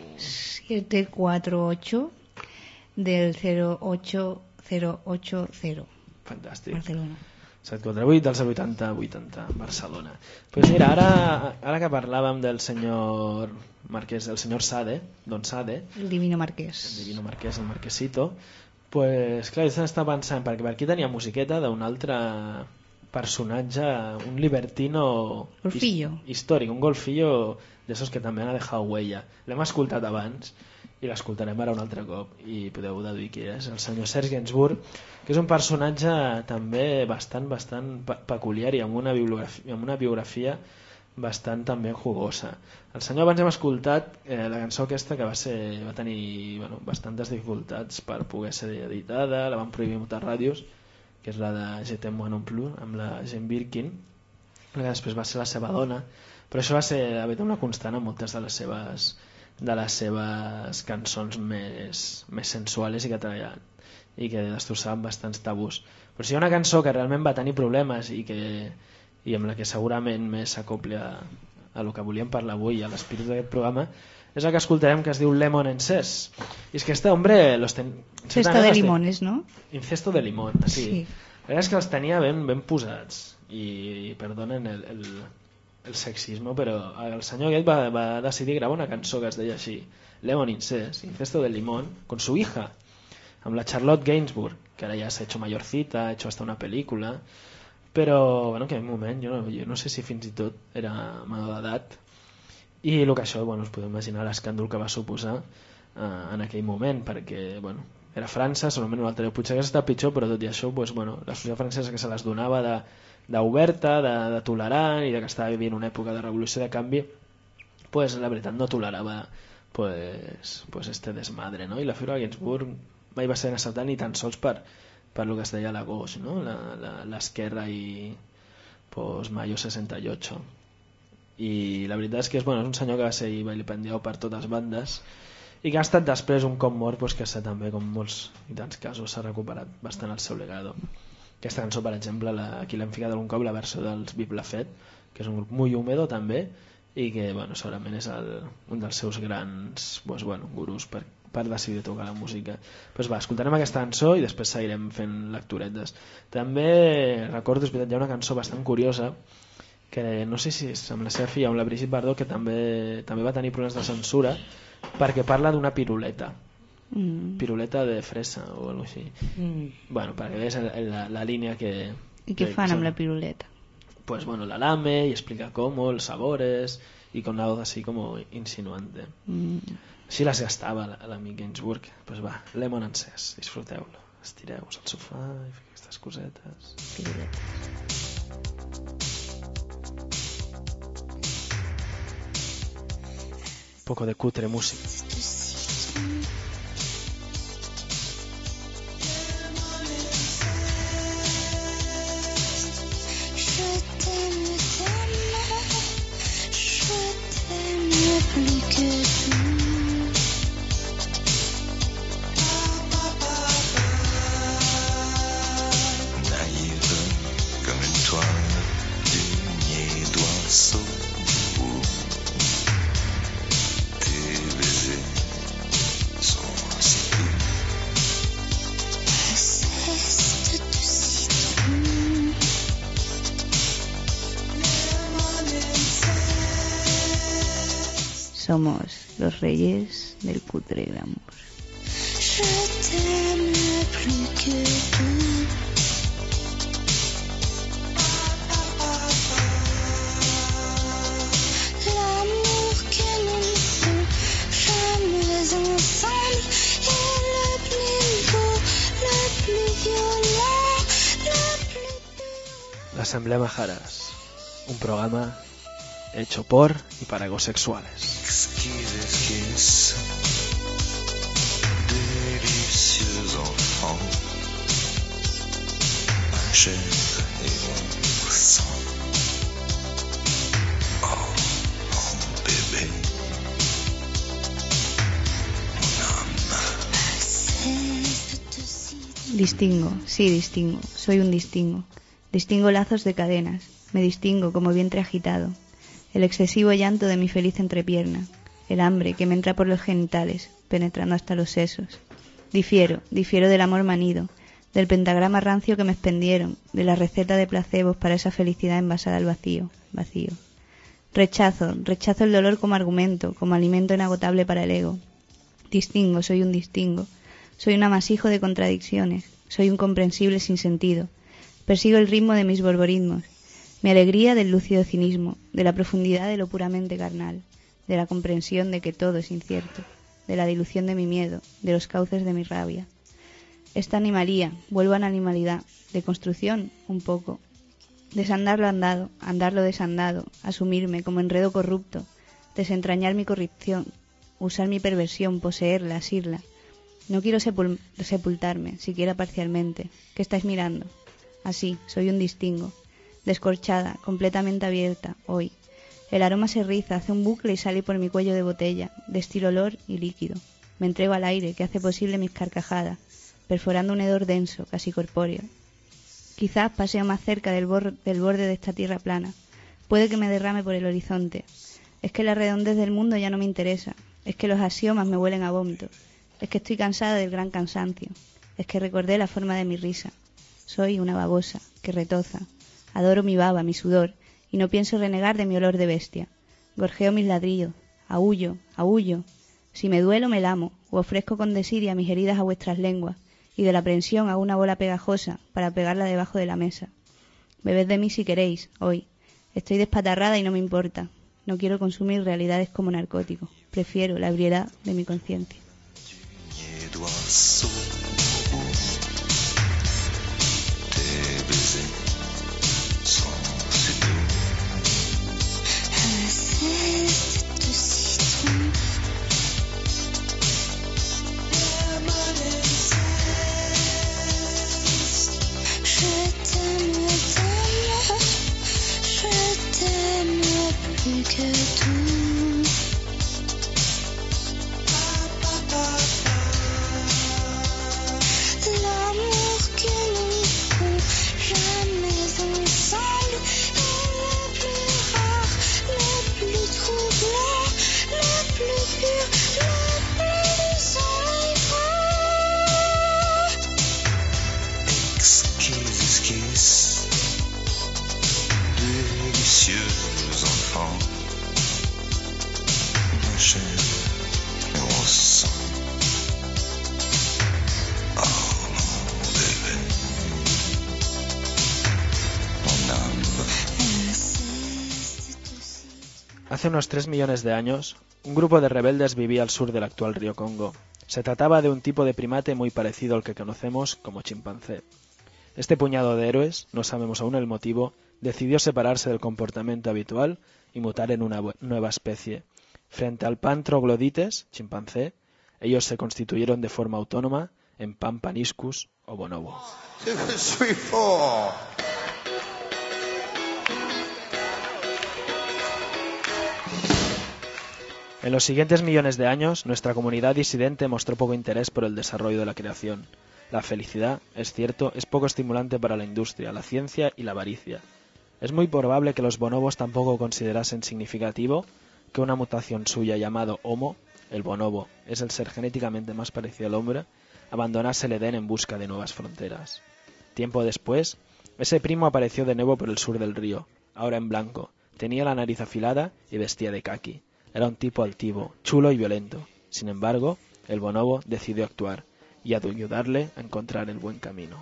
siete cuatro ocho del cero ocho cero ocho cero. Fantástico. Barcelona. set quatre vuit del zero vuitanta vuitanta Barcelona. Pues mira, ara, ara que parlàvem del senyor Marquès, el senyor Sade, Don Sade, el Divino Marquès, el Divino Marquès, el Marquesito, pues clar, jo estava pensant, perquè per aquí tenia musiqueta d'un altre personatge, un libertino golfillo. his, històric, un golfillo d'esos que també han dejado huella. L'hem escoltat abans i l'escoltarem ara un altre cop i podeu deduir qui és, el senyor Serge Gainsbourg, que és un personatge també bastant, bastant peculiar i amb una biografia, amb una biografia bastant també jugosa. El senyor abans hem escoltat eh, la cançó aquesta que va, ser, va tenir bueno, bastantes dificultats per poder ser editada, la van prohibir moltes ràdios, que és la de Je t'aime moi non plus, amb la Jane Birkin, que després va ser la seva dona, però això va ser una constant en moltes de les seves, de les seves cançons més, més sensuals i que treballen i que destrossaven bastants tabús. Però si hi ha una cançó que realment va tenir problemes i que i amb la que segurament més s'acopla a, a lo que volíem parlar avui, a l'espírit d'aquest programa, és la que escoltarem, que es diu Lemon and Cess. I és que este hombre los ten... Cesto de limones, no? Incesto de limón, sí. Sí. La veritat és que els tenia ben, ben posats i, i perdonen el, el, el sexisme, però el senyor aquest va, va decidir gravar una cançó que es deia així, Lemon and Cess, Incesto de limón, con su hija, amb la Charlotte Gainsbourg, que ara ja s'ha hecho mayorcita, ha hecho hasta una película, però bueno, que en un moment jo no, jo no sé si fins i tot era menor d'edat, i el que això, bueno, us podeu imaginar l'escàndol que va suposar eh, en aquell moment, perquè bueno, era França, solament un altre potser que està pitjor, però tot i això pues, bueno, la societat francesa que se les donava d'oberta, de, de, de tolerant i de que estava vivint una època de revolució de canvi, pues, la veritat no tolerava pues, pues este desmadre, no? I la figura de Gainsbourg mai va ser acceptada ni tan sols per per lo que es deia la gauche, no? l'esquerra i pues, Mayo seixanta-ocho, i la veritat és que és, bueno, és un senyor que va ser vilipendiat per totes bandes i que ha estat després un cop mort pues, que s'ha també, com molts i tants casos, s'ha recuperat bastant el seu legado. Aquesta cançó, per exemple, la, aquí l'hem ficat algun cop, la versió dels Vive la Fête, que és un grup muy húmedo també i que bueno, segurament és el, un dels seus grans pues, bueno, gurus per per decidir tocar la música. Pues va, escoltarem aquesta cançó i després seguirem fent lecturetes. També recordo, és veritat, hi ha una cançó bastant curiosa que no sé si és amb la seva filla, amb la Brigitte Bardot, que també, també va tenir problemes de censura perquè parla d'una piruleta. Mm. Piruleta de fresa o alguna cosa així. Mm. Bueno, perquè és la, la, la línia que... I què fan amb la piruleta? Pues bueno, la lame y explica cómo, los sabores y con una voz así como insinuante. Mm. Així les gastava l'amic Gainsbourg. Pues va, Lemon and Cess, disfruteu-lo, estireu-vos al sofà i feu aquestes cosetes. Un poco de cutre música. Somos los reyes del cutre glamour. Je t'aime plus que tout. L'amour que nous ne font jamais ensemble est le plus beau, le plus violent, le plus... L'Assemblea Majaras, un programa hecho por y para egosexuales. Exquises qu'ils sont, délicieux enfants, ma chair et mon sang. Oh, mon bébé, mon âme. Distingo, sí, distingo, soy un distingo. Distingo lazos de cadenas, me distingo como vientre agitado. El excesivo llanto de mi feliz entrepierna, el hambre que me entra por los genitales, penetrando hasta los sesos. Difiero, difiero del amor manido, del pentagrama rancio que me expendieron, de la receta de placebos para esa felicidad envasada al vacío, vacío. Rechazo, rechazo el dolor como argumento, como alimento inagotable para el ego. Distingo, soy un distingo. Soy un amasijo de contradicciones. Soy un comprensible sin sentido. Persigo el ritmo de mis borborismos. Mi alegría del lúcido cinismo, de la profundidad de lo puramente carnal, de la comprensión de que todo es incierto, de la dilución de mi miedo, de los cauces de mi rabia. Esta animalía, vuelvo a la animalidad, de construcción, un poco. Desandar lo andado, andar lo desandado, asumirme como enredo corrupto, desentrañar mi corrupción, usar mi perversión, poseerla, asirla. No quiero sepul- sepultarme, siquiera parcialmente. ¿Qué estáis mirando? Así, soy un distingo. Descorchada, completamente abierta, hoy. El aroma se riza, hace un bucle y sale por mi cuello de botella, destilo olor y líquido. Me entrego al aire, que hace posible mis carcajadas, perforando un hedor denso, casi corpóreo. Quizás paseo más cerca del, bor- del borde de esta tierra plana. Puede que me derrame por el horizonte. Es que la redondez del mundo ya no me interesa. Es que los axiomas me huelen a vómito. Es que estoy cansada del gran cansancio. Es que recordé la forma de mi risa. Soy una babosa, que retoza. Adoro mi baba, mi sudor, y no pienso renegar de mi olor de bestia. Gorjeo mis ladrillos. Aúllo, aúllo. Si me duelo, me lamo, o ofrezco con desidia mis heridas a vuestras lenguas, y de la aprensión hago una bola pegajosa para pegarla debajo de la mesa. Bebed de mí si queréis, hoy. Estoy despatarrada y no me importa. No quiero consumir realidades como narcóticos. Prefiero la ebriedad de mi conciencia. Hace unos tres millones de años, un grupo de rebeldes vivía al sur del actual río Congo. Se trataba de un tipo de primate muy parecido al que conocemos como chimpancé. Este puñado de héroes, no sabemos aún el motivo, decidió separarse del comportamiento habitual y mutar en una nueva especie. Frente al Pan troglodytes, chimpancé, ellos se constituyeron de forma autónoma en Pan paniscus o bonobo. En los siguientes millones de años, nuestra comunidad disidente mostró poco interés por el desarrollo de la creación. La felicidad, es cierto, es poco estimulante para la industria, la ciencia y la avaricia. Es muy probable que los bonobos tampoco considerasen significativo que una mutación suya llamado Homo, el bonobo, es el ser genéticamente más parecido al hombre, abandonase el Edén en busca de nuevas fronteras. Tiempo después, ese primo apareció de nuevo por el sur del río, ahora en blanco, tenía la nariz afilada y vestía de caqui. Era un tipo altivo, chulo y violento. Sin embargo, el bonobo decidió actuar y ayudarle a encontrar el buen camino.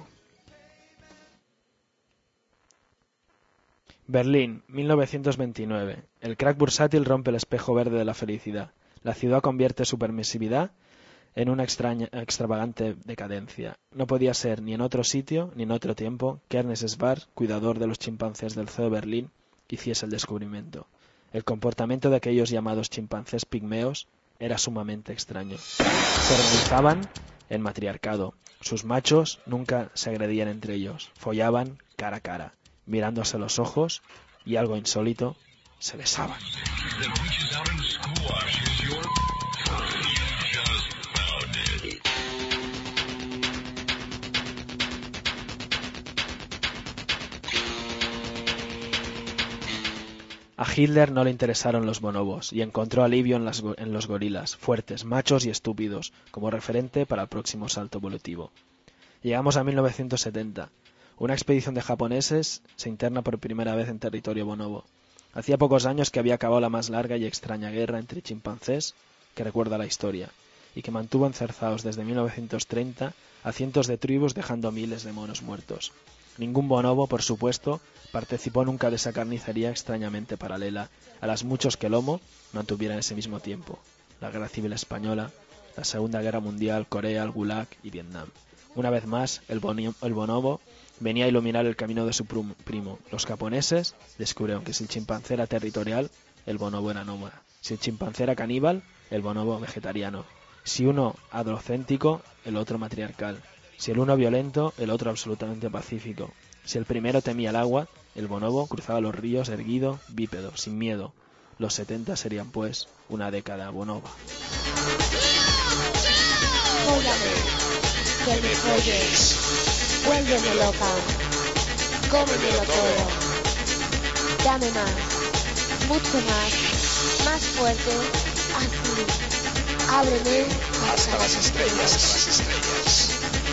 Berlín, mil novecientos veintinueve. El crack bursátil rompe el espejo verde de la felicidad. La ciudad convierte su permisividad en una extraña, extravagante decadencia. No podía ser ni en otro sitio ni en otro tiempo que Ernest Svar, cuidador de los chimpancés del Zoo de Berlín, hiciese el descubrimiento. El comportamiento de aquellos llamados chimpancés pigmeos era sumamente extraño. Se organizaban en matriarcado. Sus machos nunca se agredían entre ellos. Follaban cara a cara, mirándose a los ojos y, algo insólito, se besaban. A Hitler no le interesaron los bonobos y encontró alivio en, las, en los gorilas, fuertes, machos y estúpidos, como referente para el próximo salto evolutivo. Llegamos a mil novecientos setenta. Una expedición de japoneses se interna por primera vez en territorio bonobo. Hacía pocos años que había acabado la más larga y extraña guerra entre chimpancés que recuerda la historia, y que mantuvo encerzados desde mil novecientos treinta a cientos de tribus, dejando miles de monos muertos. Ningún bonobo, por supuesto, participó nunca de esa carnicería extrañamente paralela a las muchos que el Homo mantuviera en ese mismo tiempo: la Guerra Civil Española, la Segunda Guerra Mundial, Corea, el Gulag y Vietnam. Una vez más, el, boni- el bonobo venía a iluminar el camino de su prum- primo. Los japoneses descubrieron que si el chimpancé era territorial, el bonobo era nómada. Si el chimpancé era caníbal, el bonobo vegetariano. Si uno adolocéntrico, el otro matriarcal. Si el uno violento, el otro absolutamente pacífico. Si el primero temía el agua, el bonobo cruzaba los ríos erguido, bípedo, sin miedo. Los setenta serían, pues, una década bonoba. Fóllame, que me folles, vuélveme loca, cómemelo todo, dame más, mucho más, más fuerte, así, ábreme hasta las estrellas, hasta las estrellas.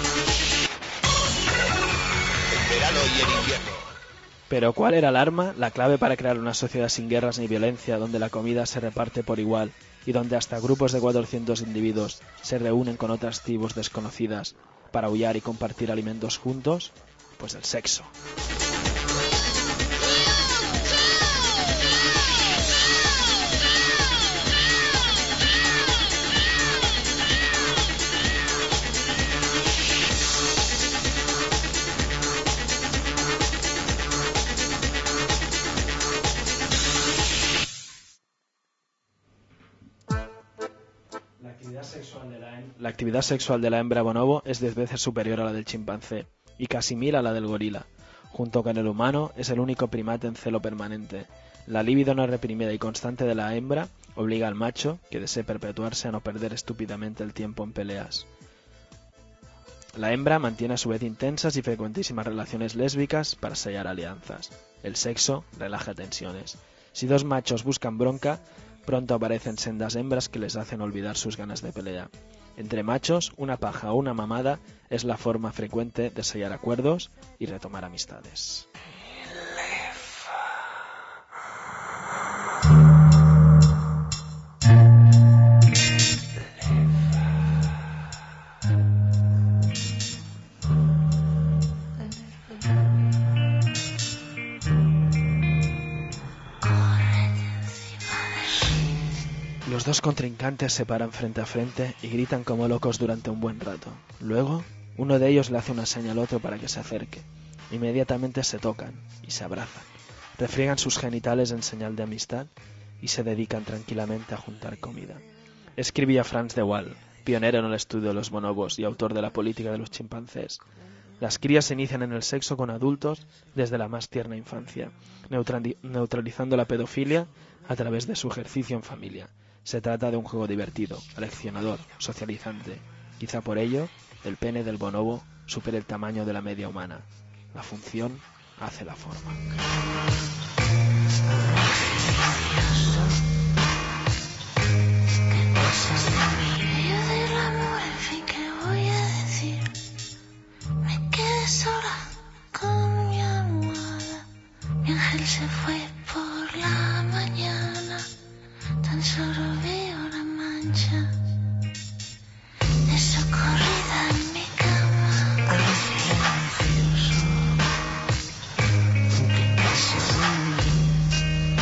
El verano y el invierno. Pero ¿cuál era el arma, la clave para crear una sociedad sin guerras ni violencia, donde la comida se reparte por igual y donde hasta grupos de cuatrocientos individuos se reúnen con otras tribus desconocidas para aullar y compartir alimentos juntos? Pues el sexo. La actividad sexual de la hembra bonobo es diez veces superior a la del chimpancé y casi mil a la del gorila. Junto con el humano, es el único primate en celo permanente. La libido no reprimida y constante de la hembra obliga al macho, que desee perpetuarse, a no perder estúpidamente el tiempo en peleas. La hembra mantiene a su vez intensas y frecuentísimas relaciones lésbicas para sellar alianzas. El sexo relaja tensiones. Si dos machos buscan bronca, pronto aparecen sendas hembras que les hacen olvidar sus ganas de pelea. Entre machos, una paja o una mamada es la forma frecuente de sellar acuerdos y retomar amistades. Los dos contrincantes se paran frente a frente y gritan como locos durante un buen rato. Luego, uno de ellos le hace una señal al otro para que se acerque. Inmediatamente se tocan y se abrazan, refriegan sus genitales en señal de amistad y se dedican tranquilamente a juntar comida. Escribía Franz de Waal, pionero en el estudio de los bonobos y autor de La política de los chimpancés. Las crías se inician en el sexo con adultos desde la más tierna infancia, neutralizando la pedofilia a través de su ejercicio en familia. Se trata de un juego divertido, aleccionador, socializante. Quizá por ello, el pene del bonobo supera el tamaño de la media humana. La función hace la forma. Sola con mi almohada, mi ángel se fue por la mañana, tan solo veo la mancha de su corrida en mi cama. Silencioso, ¿qué pasa de mí?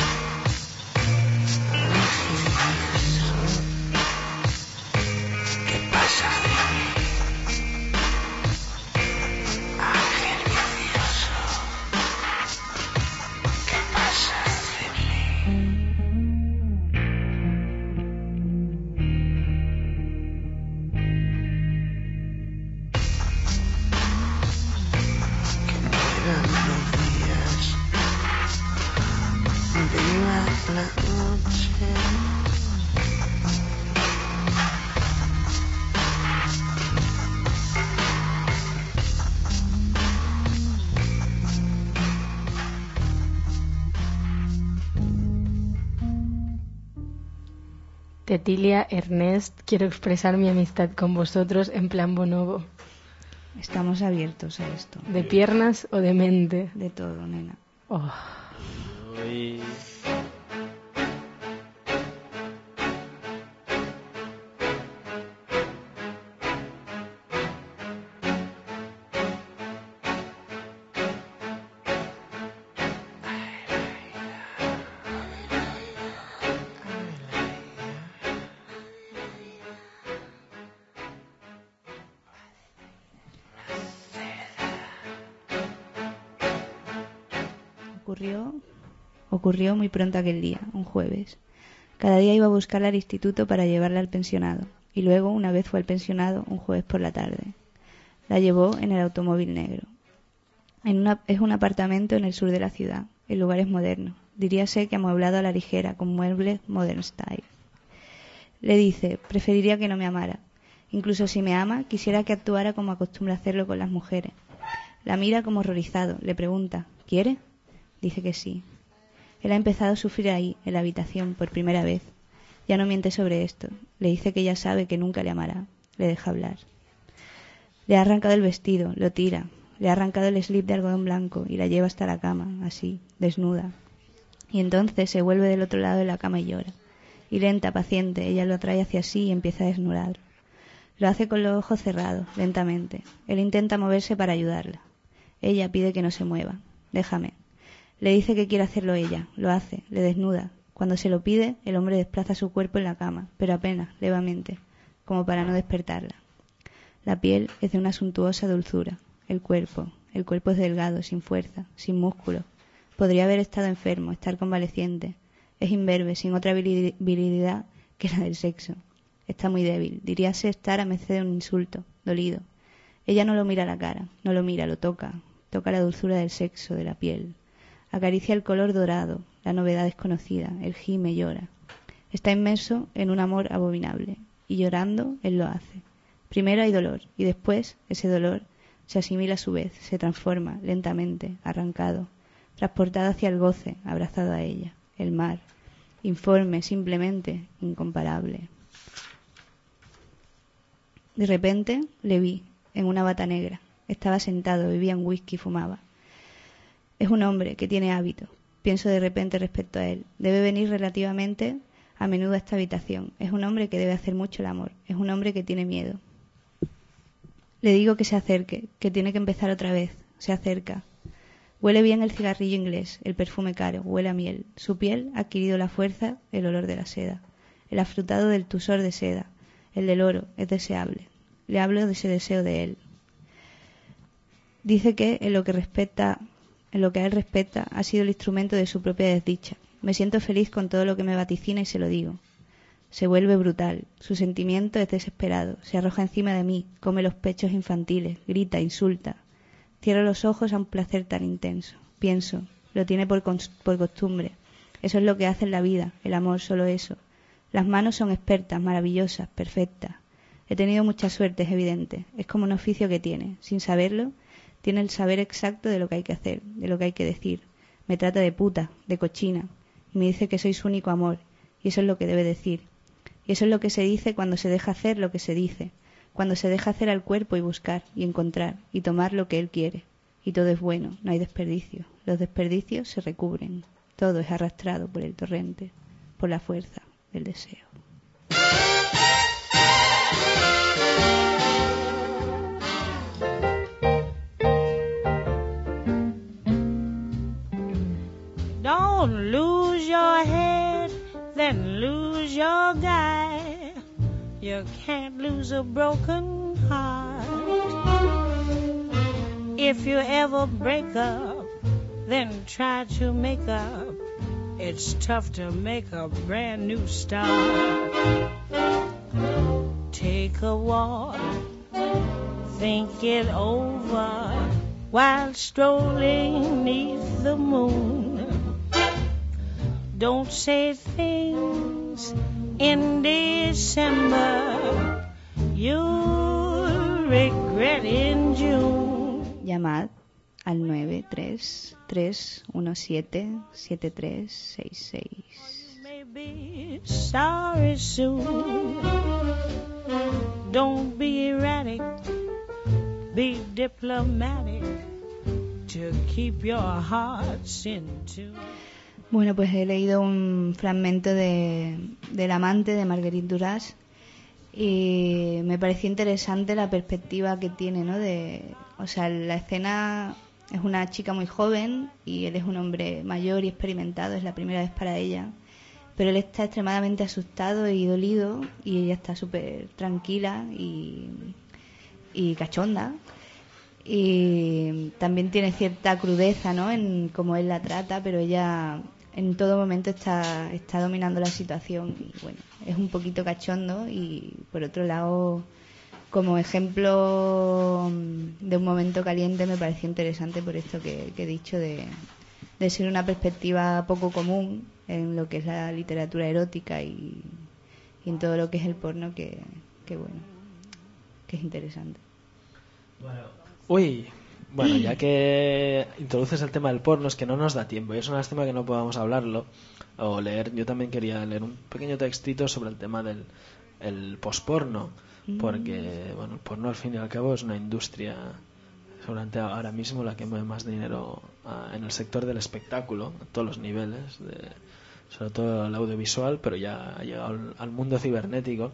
¿Qué pasa de mí? Cecilia, Ernest, quiero expresar mi amistad con vosotros en plan bonobo. Estamos abiertos a esto. ¿De piernas o de mente? De todo, nena. Oh. Uy. Ocurrió, ocurrió muy pronto aquel día, un jueves. Cada día iba a buscarla al instituto para llevarla al pensionado, y luego, una vez fue al pensionado, un jueves por la tarde. La llevó en el automóvil negro. En una, es un apartamento en el sur de la ciudad. El lugar es moderno. Diríase que amueblado a la ligera, con muebles modern style. Le dice, preferiría que no me amara. Incluso si me ama, quisiera que actuara como acostumbra hacerlo con las mujeres. La mira como horrorizado. Le pregunta, ¿quiere? Dice que sí. Él ha empezado a sufrir ahí, en la habitación, por primera vez. Ya no miente sobre esto. Le dice que ya sabe que nunca le amará. Le deja hablar. Le ha arrancado el vestido, lo tira. Le ha arrancado el slip de algodón blanco y la lleva hasta la cama, así, desnuda. Y entonces se vuelve del otro lado de la cama y llora. Y lenta, paciente, ella lo atrae hacia sí y empieza a desnudar. Lo hace con los ojos cerrados, lentamente. Él intenta moverse para ayudarla. Ella pide que no se mueva. Déjame. Le dice que quiere hacerlo ella. Lo hace, le desnuda. Cuando se lo pide, el hombre desplaza su cuerpo en la cama, pero apenas, levemente, como para no despertarla. La piel es de una suntuosa dulzura. El cuerpo, el cuerpo es delgado, sin fuerza, sin músculo. Podría haber estado enfermo, estar convaleciente. Es imberbe, sin otra virilidad que la del sexo. Está muy débil, diríase estar a merced de un insulto, dolido. Ella no lo mira a la cara, no lo mira, lo toca. Toca la dulzura del sexo, de la piel. Acaricia el color dorado, la novedad desconocida, él gime, llora. Está inmerso en un amor abominable, y llorando él lo hace. Primero hay dolor, y después ese dolor se asimila a su vez, se transforma, lentamente, arrancado, transportado hacia el goce, abrazado a ella, el mar, informe, simplemente, incomparable. De repente le vi, en una bata negra. Estaba sentado, bebía un whisky y fumaba. Es un hombre que tiene hábitos. Pienso de repente respecto a él. Debe venir relativamente a menudo a esta habitación. Es un hombre que debe hacer mucho el amor. Es un hombre que tiene miedo. Le digo que se acerque, que tiene que empezar otra vez. Se acerca. Huele bien el cigarrillo inglés, el perfume caro, huele a miel. Su piel ha adquirido la fuerza, el olor de la seda. El afrutado del tusor de seda, el del oro, es deseable. Le hablo de ese deseo de él. Dice que en lo que respecta, en lo que a él respecta, ha sido el instrumento de su propia desdicha. Me siento feliz con todo lo que me vaticina y se lo digo. Se vuelve brutal. Su sentimiento es desesperado. Se arroja encima de mí, come los pechos infantiles, grita, insulta. Cierro los ojos a un placer tan intenso. Pienso, lo tiene por, por costumbre. Eso es lo que hace en la vida, el amor, solo eso. Las manos son expertas, maravillosas, perfectas. He tenido mucha suerte, es evidente. Es como un oficio que tiene. Sin saberlo, tiene el saber exacto de lo que hay que hacer, de lo que hay que decir. Me trata de puta, de cochina. Y me dice que soy su único amor. Y eso es lo que debe decir. Y eso es lo que se dice cuando se deja hacer lo que se dice. Cuando se deja hacer al cuerpo y buscar, y encontrar, y tomar lo que él quiere. Y todo es bueno, no hay desperdicio. Los desperdicios se recubren. Todo es arrastrado por el torrente, por la fuerza del deseo. Don't lose your head, then lose your guy. You can't lose a broken heart. If you ever break up, then try to make up. It's tough to make a brand new start. Take a walk, think it over while strolling neath the moon. Don't say things in December you'll regret in June. Llamad al nueve tres tres uno siete siete tres seis seis. Maybe sorry soon. Don't be erratic be diplomatic to keep your hearts in tune. Bueno, pues he leído un fragmento de del amante de Marguerite Duras y me pareció interesante la perspectiva que tiene, ¿no? De, o sea, la escena es una chica muy joven y él es un hombre mayor y experimentado, es la primera vez para ella, pero él está extremadamente asustado y dolido y ella está súper tranquila y, y cachonda, y también tiene cierta crudeza, ¿no? En cómo él la trata, pero ella en todo momento está, está dominando la situación y bueno, es un poquito cachondo y por otro lado, como ejemplo de un momento caliente, me pareció interesante por esto que, que he dicho de, de ser una perspectiva poco común en lo que es la literatura erótica y, y en todo lo que es el porno, que, que bueno, que es interesante. Bueno, uy, bueno, ya que introduces el tema del porno, es que no nos da tiempo y es una lástima que no podamos hablarlo o leer. Yo también quería leer un pequeño textito sobre el tema del el posporno, porque bueno, el porno al fin y al cabo es una industria seguramente ahora mismo la que mueve más dinero uh, en el sector del espectáculo a todos los niveles, de, sobre todo el audiovisual, pero ya ha llegado al, al mundo cibernético.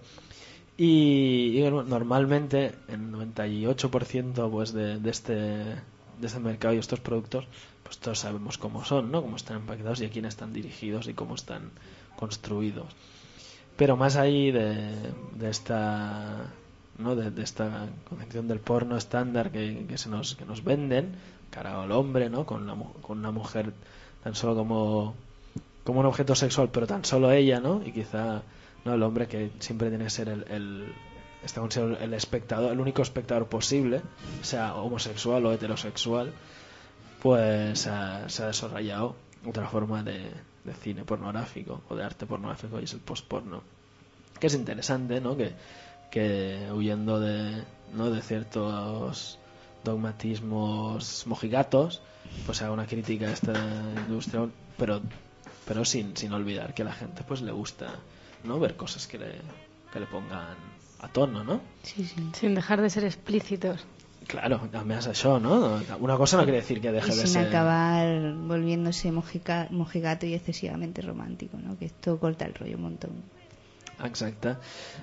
Y, y bueno, normalmente el noventa y ocho por ciento pues de, de este de este mercado y estos productos, pues todos sabemos cómo son, ¿no? Cómo están empaquetados y a quién están dirigidos y cómo están construidos. Pero más ahí de, de esta, ¿no? de, de esta concepción del porno estándar que, que se nos que nos venden, cara al hombre, ¿no? Con una, con una mujer tan solo como como un objeto sexual, pero tan solo ella, ¿no? Y quizá no el hombre, que siempre tiene que ser el, el está considerado el espectador, el único espectador posible, sea homosexual o heterosexual, pues uh, se ha desarrollado otra forma de, de cine pornográfico o de arte pornográfico, y es el postporno, que es interesante, ¿no? Que, que huyendo de, ¿no? de ciertos dogmatismos mojigatos, pues se haga una crítica a esta industria, pero pero sin sin olvidar que a la gente pues le gusta, ¿no? Ver cosas que le, que le pongan a tono, ¿no? Sí, sí. Sin dejar de ser explícitos. Claro, además això, ¿no? Una cosa no quiere decir que deje y de sin ser... acabar volviéndose mojica, mojigato y excesivamente romántico, ¿no? Que esto corta el rollo un montón. Exacte.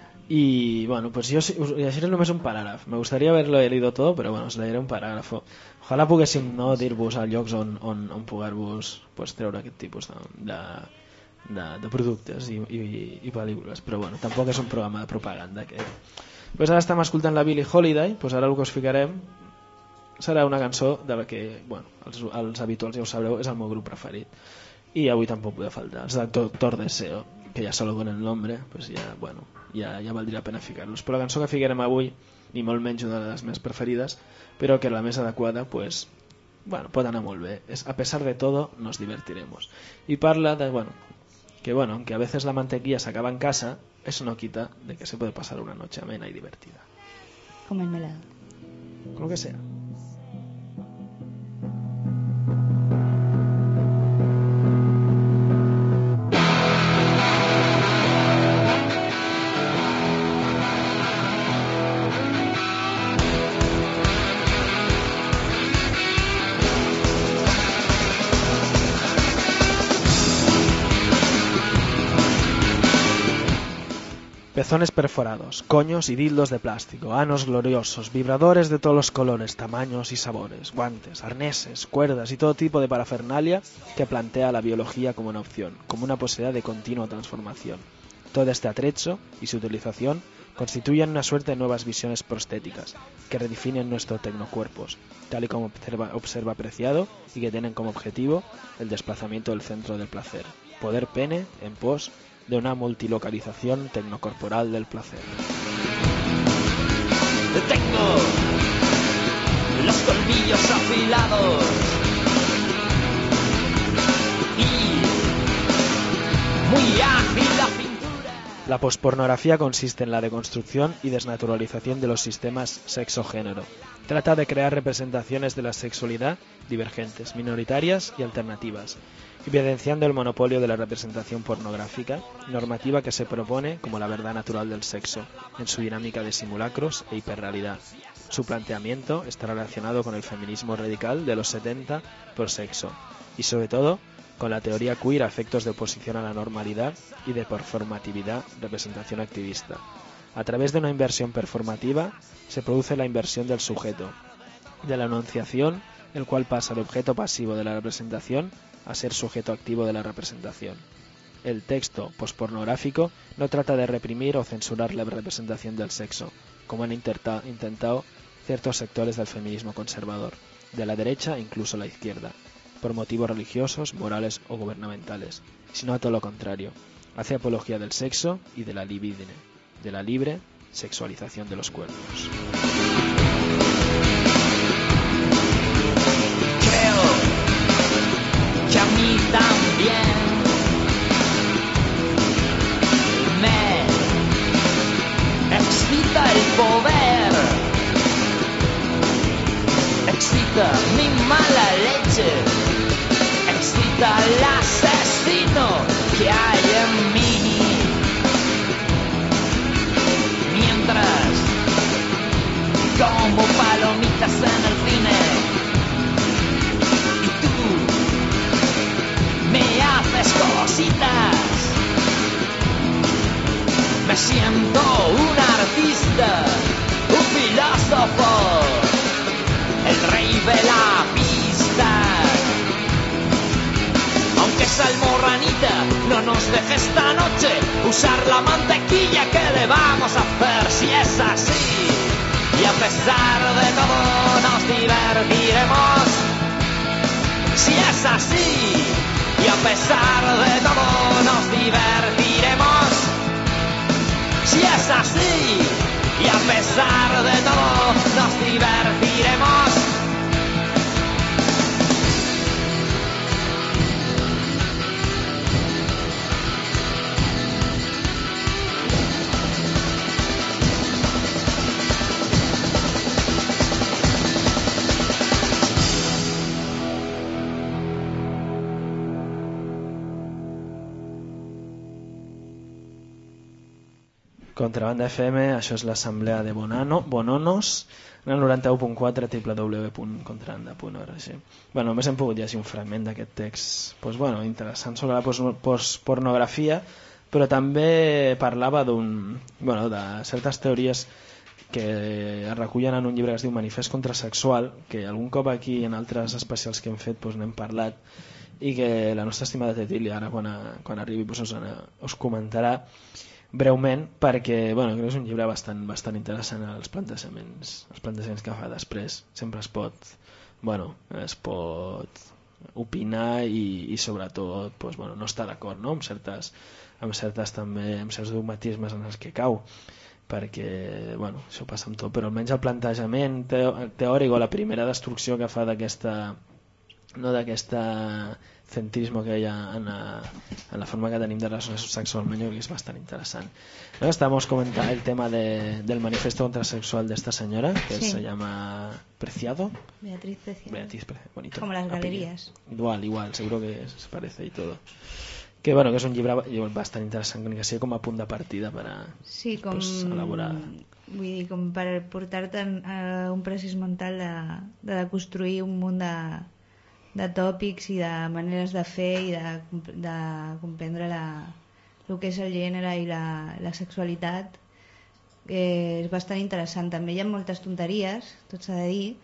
Y bueno, pues yo us llegiré només un paràgraf. Me gustaría haberlo leído todo, pero bueno, os leeré un parágrafo. Ojalà poguéssim, no, dir-vos a llocs on, on, on poder-vos pues, treure aquest tipus de, de, de, de productes i, i, i pel·lícules, però bueno, tampoc és un programa de propaganda que... Pues ara estem escoltant la Billie Holiday, pues ara el que us ficarem serà una cançó de la que, bueno, els, els habituals ja ho sabreu, és el meu grup preferit i avui tampoc podeu faltar, els de Doctor Deseo, que ja solo con el nombre pues ja, bueno, ja, ja valdria la pena ficar-los, però la cançó que ficarem avui, ni molt menys una de les meves preferides, però que la més adequada, pues bueno, pot anar molt bé, es A pesar de todo nos divertiremos, i parla de, bueno, que bueno, aunque a veces la mantequilla se acaba en casa, eso no quita de que se puede pasar una noche amena y divertida. Con mermelada. Con lo que sea. Pezones perforados, coños y dildos de plástico, anos gloriosos, vibradores de todos los colores, tamaños y sabores, guantes, arneses, cuerdas y todo tipo de parafernalia que plantea la biología como una opción, como una posibilidad de continua transformación. Todo este atrecho y su utilización constituyen una suerte de nuevas visiones prostéticas que redefinen nuestros tecnocuerpos, tal y como observa, observa Preciado, y que tienen como objetivo el desplazamiento del centro del placer, poder pene en pos de una multilocalización tecnocorporal del placer. Tengo los colmillos afilados y muy ágil la pintura. La pospornografía consiste en la deconstrucción y desnaturalización de los sistemas sexo-género. Trata de crear representaciones de la sexualidad divergentes, minoritarias y alternativas, evidenciando el monopolio de la representación pornográfica, normativa que se propone como la verdad natural del sexo, en su dinámica de simulacros e hiperrealidad, Su planteamiento está relacionado con el feminismo radical de los setenta por sexo y sobre todo con la teoría queer a efectos de oposición a la normalidad y de performatividad, representación activista. A través de una inversión performativa se produce la inversión del sujeto, de la enunciación, el cual pasa de objeto pasivo de la representación a ser sujeto activo de la representación. El texto pospornográfico no trata de reprimir o censurar la representación del sexo, como han intenta- intentado ciertos sectores del feminismo conservador, de la derecha e incluso la izquierda, por motivos religiosos, morales o gubernamentales, sino a todo lo contrario. Hace apología del sexo y de la libidine, de la libre sexualización de los cuerpos. Creo que a mí también me excita el poder, excita mi mala leche, excita el asesino que hay en mí. Mientras como palomitas en el cine y tú me haces cositas, me siento un artista, un filósofo, el rey de la pista. Aunque esa almorranita no nos deje esta noche usar la mantequilla, ¿qué le vamos a hacer si es así? Y a pesar de todo nos divertiremos si es así. Y a pesar de todo nos divertiremos si es así. Y a pesar de todo nos divertiremos. Contrabanda F M, això és l'assemblea de Bonano, Bononos, en el noranta-u punt quatre w w w punt contrabanda punt org. Bueno, només hem pogut llegir un fragment d'aquest text, pues, bueno, interessant sobre la postpornografia, però també parlava d'un, bueno, de certes teories que es recullen en un llibre que es diu Manifest Contrasexual, que algun cop aquí en altres especials que hem fet pues, n'hem parlat, i que la nostra estimada Cecília ara quan, a, quan arribi pues, us, us comentarà breument, perquè bueno, crec que és un llibre bastant, bastant interessant els plantejaments, els plantejaments que fa després. Sempre es pot, bueno, es pot opinar i, i sobretot pues, bueno, no estar d'acord, no? amb certes, amb certes també, amb certs dogmatismes en els que cau, perquè bueno, això passa amb tot, però almenys el plantejament teòric o la primera destrucció que fa d'aquesta, no, d'aquesta centrisme que hi ha en la, en la forma que tenim de relacionar sexualment, jo crec que és bastant interessant. ¿No? Estamos comentando el tema de, del manifiesto contrasexual de esta señora, que sí. se llama Preciado. Beatriz Preciado. Beatriz Preciado, bonito. Como las galerías. Igual, igual, seguro que se parece y todo. Que bueno, que és un llibre bastant interessant, que sigui com a punt de partida per a sí, com, pues, elaborar. Vull dir, com per portar-te a un precís mental de, de construir un munt de de tòpics i de maneres de fer i de, de comprendre la, el que és el gènere i la, la sexualitat, eh, és bastant interessant. També hi ha moltes tonteries, tot s'ha de dir,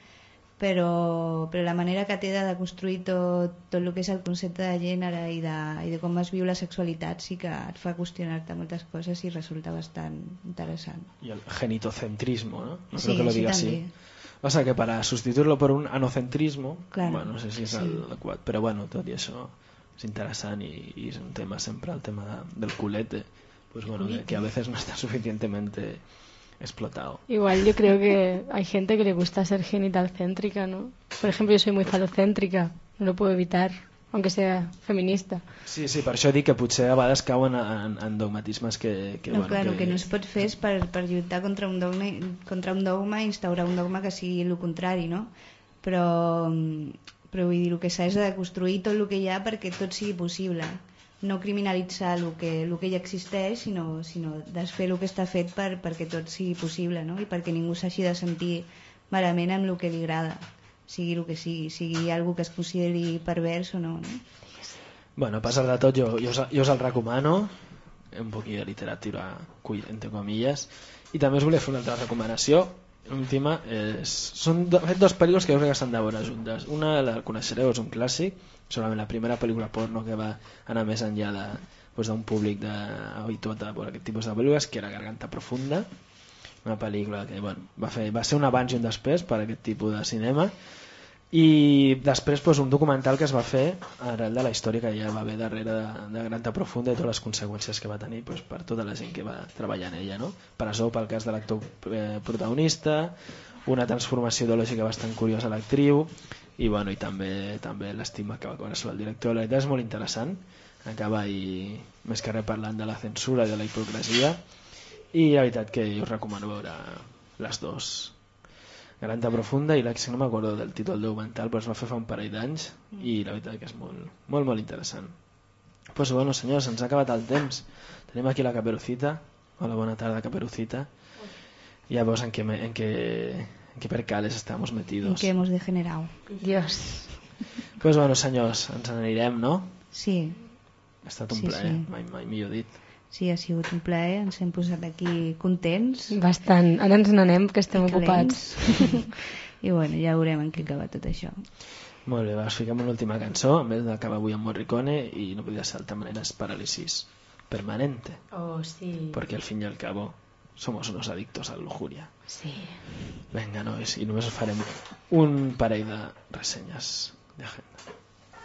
però, però la manera que té de construir tot, tot el que és el concepte de gènere i de, i de com es viu la sexualitat sí que et fa qüestionar-te moltes coses i resulta bastant interessant. I el genitocentrismo, ¿no? No sí, creo que lo diga sí, así. O sea que para sustituirlo por un anocentrismo, claro, bueno, no sé si és sí. adequat, però bueno, tot i això és interessant i, i és un tema sempre, el tema de, del culete, pues bueno, que, que a veces no está suficientemente explotado. Igual yo creo que hay gente que le gusta ser genitalcéntrica, ¿no? Por ejemplo, yo soy muy falocéntrica, no lo puedo evitar, aunque sea feminista. Sí, sí, per això dic que potser a vegades cauen en, en dogmatismes que... que no, bueno, clar, que... el que no es pot fer és per, per lluitar contra un dogma, contra un dogma i instaurar un dogma que sigui el contrari, no? Però, però vull dir, el que s'ha és de construir tot el que hi ha perquè tot sigui possible. No criminalitzar el que, el que ja existeix, sinó, sinó desfer el que està fet per, perquè tot sigui possible, no? I perquè ningú s'hagi de sentir malament amb el que li agrada, sigui el que sigui, sigui algú que es consideri pervers o no, no? Bueno, a pesar de tot, jo, jo, us, jo us el recomano, un poquillo de literatura, entre comillas, i també us volia fer una altra recomanació, l'última, és... són de fet dos pel·lícules que jo crec que s'han de veure juntes. Una la coneixereu, és un clàssic, segurament la primera pel·lícula porno que va anar més enllà de, doncs, d'un públic de, habituat a veure aquest tipus de pel·lícules, que era Garganta Profunda, una pel·lícula que bueno, va, fer, va ser un abans i un després per a aquest tipus de cinema, i després doncs, un documental que es va fer arrel de la història que ja va haver darrere de, de Garganta Profunda i totes les conseqüències que va tenir doncs, per tota la gent que va treballar en ella, no? Presó pel cas de l'actor eh, protagonista, una transformació ideològica bastant curiosa a l'actriu i, bueno, i també, també l'estima que va cobrar sobre el director. La veritat és molt interessant, acaba i, més que res parlant de la censura i de la hipocresia, i la veritat que us recomano veure les dues, Garganta Profunda i la que no m'acordo del títol documental, però es va fer fa un parell d'anys i la veritat que és molt, molt, molt interessant. Pues bueno, senyors, ens ha acabat el temps. Tenim aquí la Caperucita. Hola, bona tarda, Caperucita. Ya vos en qué, en qué, en qué percales estamos metidos. En què hemos degenerado. Dios. Pues bueno, senyors, ens n'anirem, no? Sí. Ha estat un sí, plaer, sí. mai, mai millor dit. Sí, ha sigut un plaer, ens hem posat aquí contents. Bastant, ara ens n'anem que estem ocupats. I bueno, ja veurem en què acaba tot això. Molt bé, va, us fiquem una última cançó, en vez d'acabar avui amb Morricone, i no podia ser d'altra manera, es Parálisis Permanente. Oh, sí. Porque al fin y al cabo somos unos adictos a la lujuria. Sí. Venga, nois, i només us farem un parell de ressenyes d'agenda.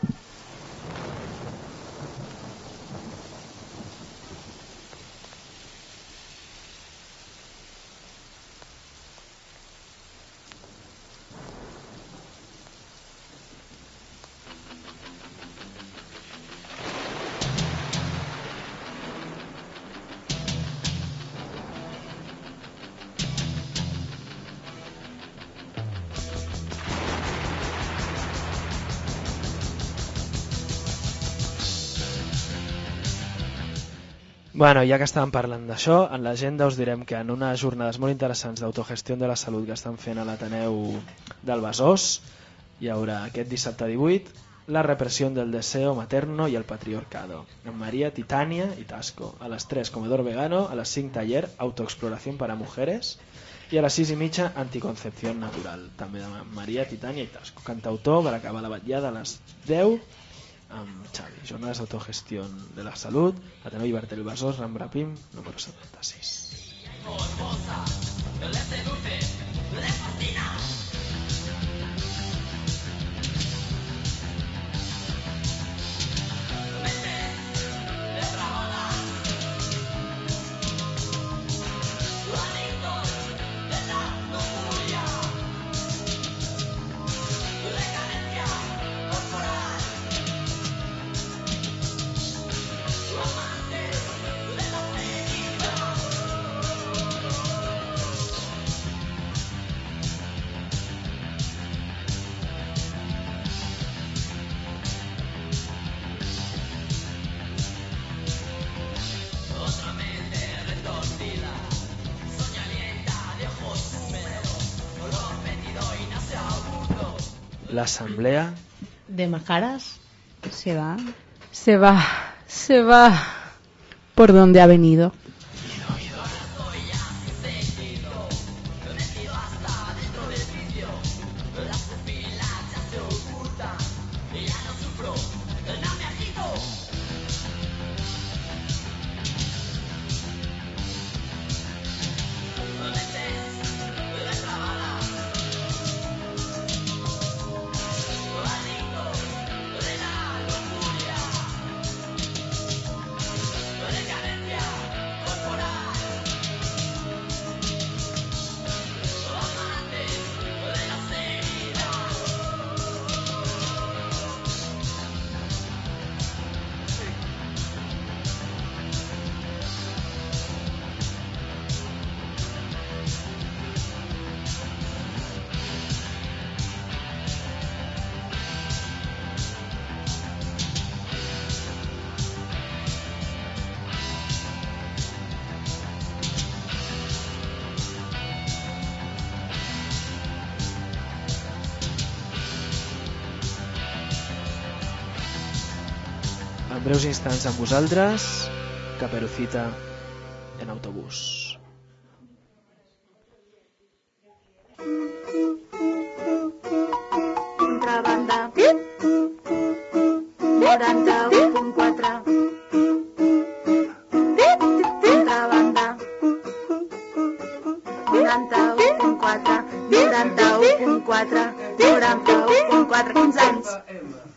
Bueno, ja que estàvem parlant d'això, en l'agenda us direm que en unes jornades molt interessants d'autogestió de la salut que estan fent a l'Ateneu del Besòs hi haurà aquest dissabte divuit la repressió del deseo materno y el patriarcado en María, Titania y Tasco. A las tres comedor vegano, a las cinc taller autoexploración para mujeres i a les sis i mitja anticoncepción natural, també de María, Titania i Tasco. Cantautor per acabar la vetllada a les deu amb Xavi. Jornades d'autogestió de la salut, Ateneu Llibertari Besòs, Rambla Pim, número setanta-sis. La asamblea de Majaras se va. Se va, se va. ¿Por dónde ha venido? en breus instants amb vosaltres, Caperucita en autobús. Contrabanda noranta-u punt quatre. Contrabanda noranta-u punt quatre, noranta-u punt quatre, noranta-u punt quatre, quinze anys.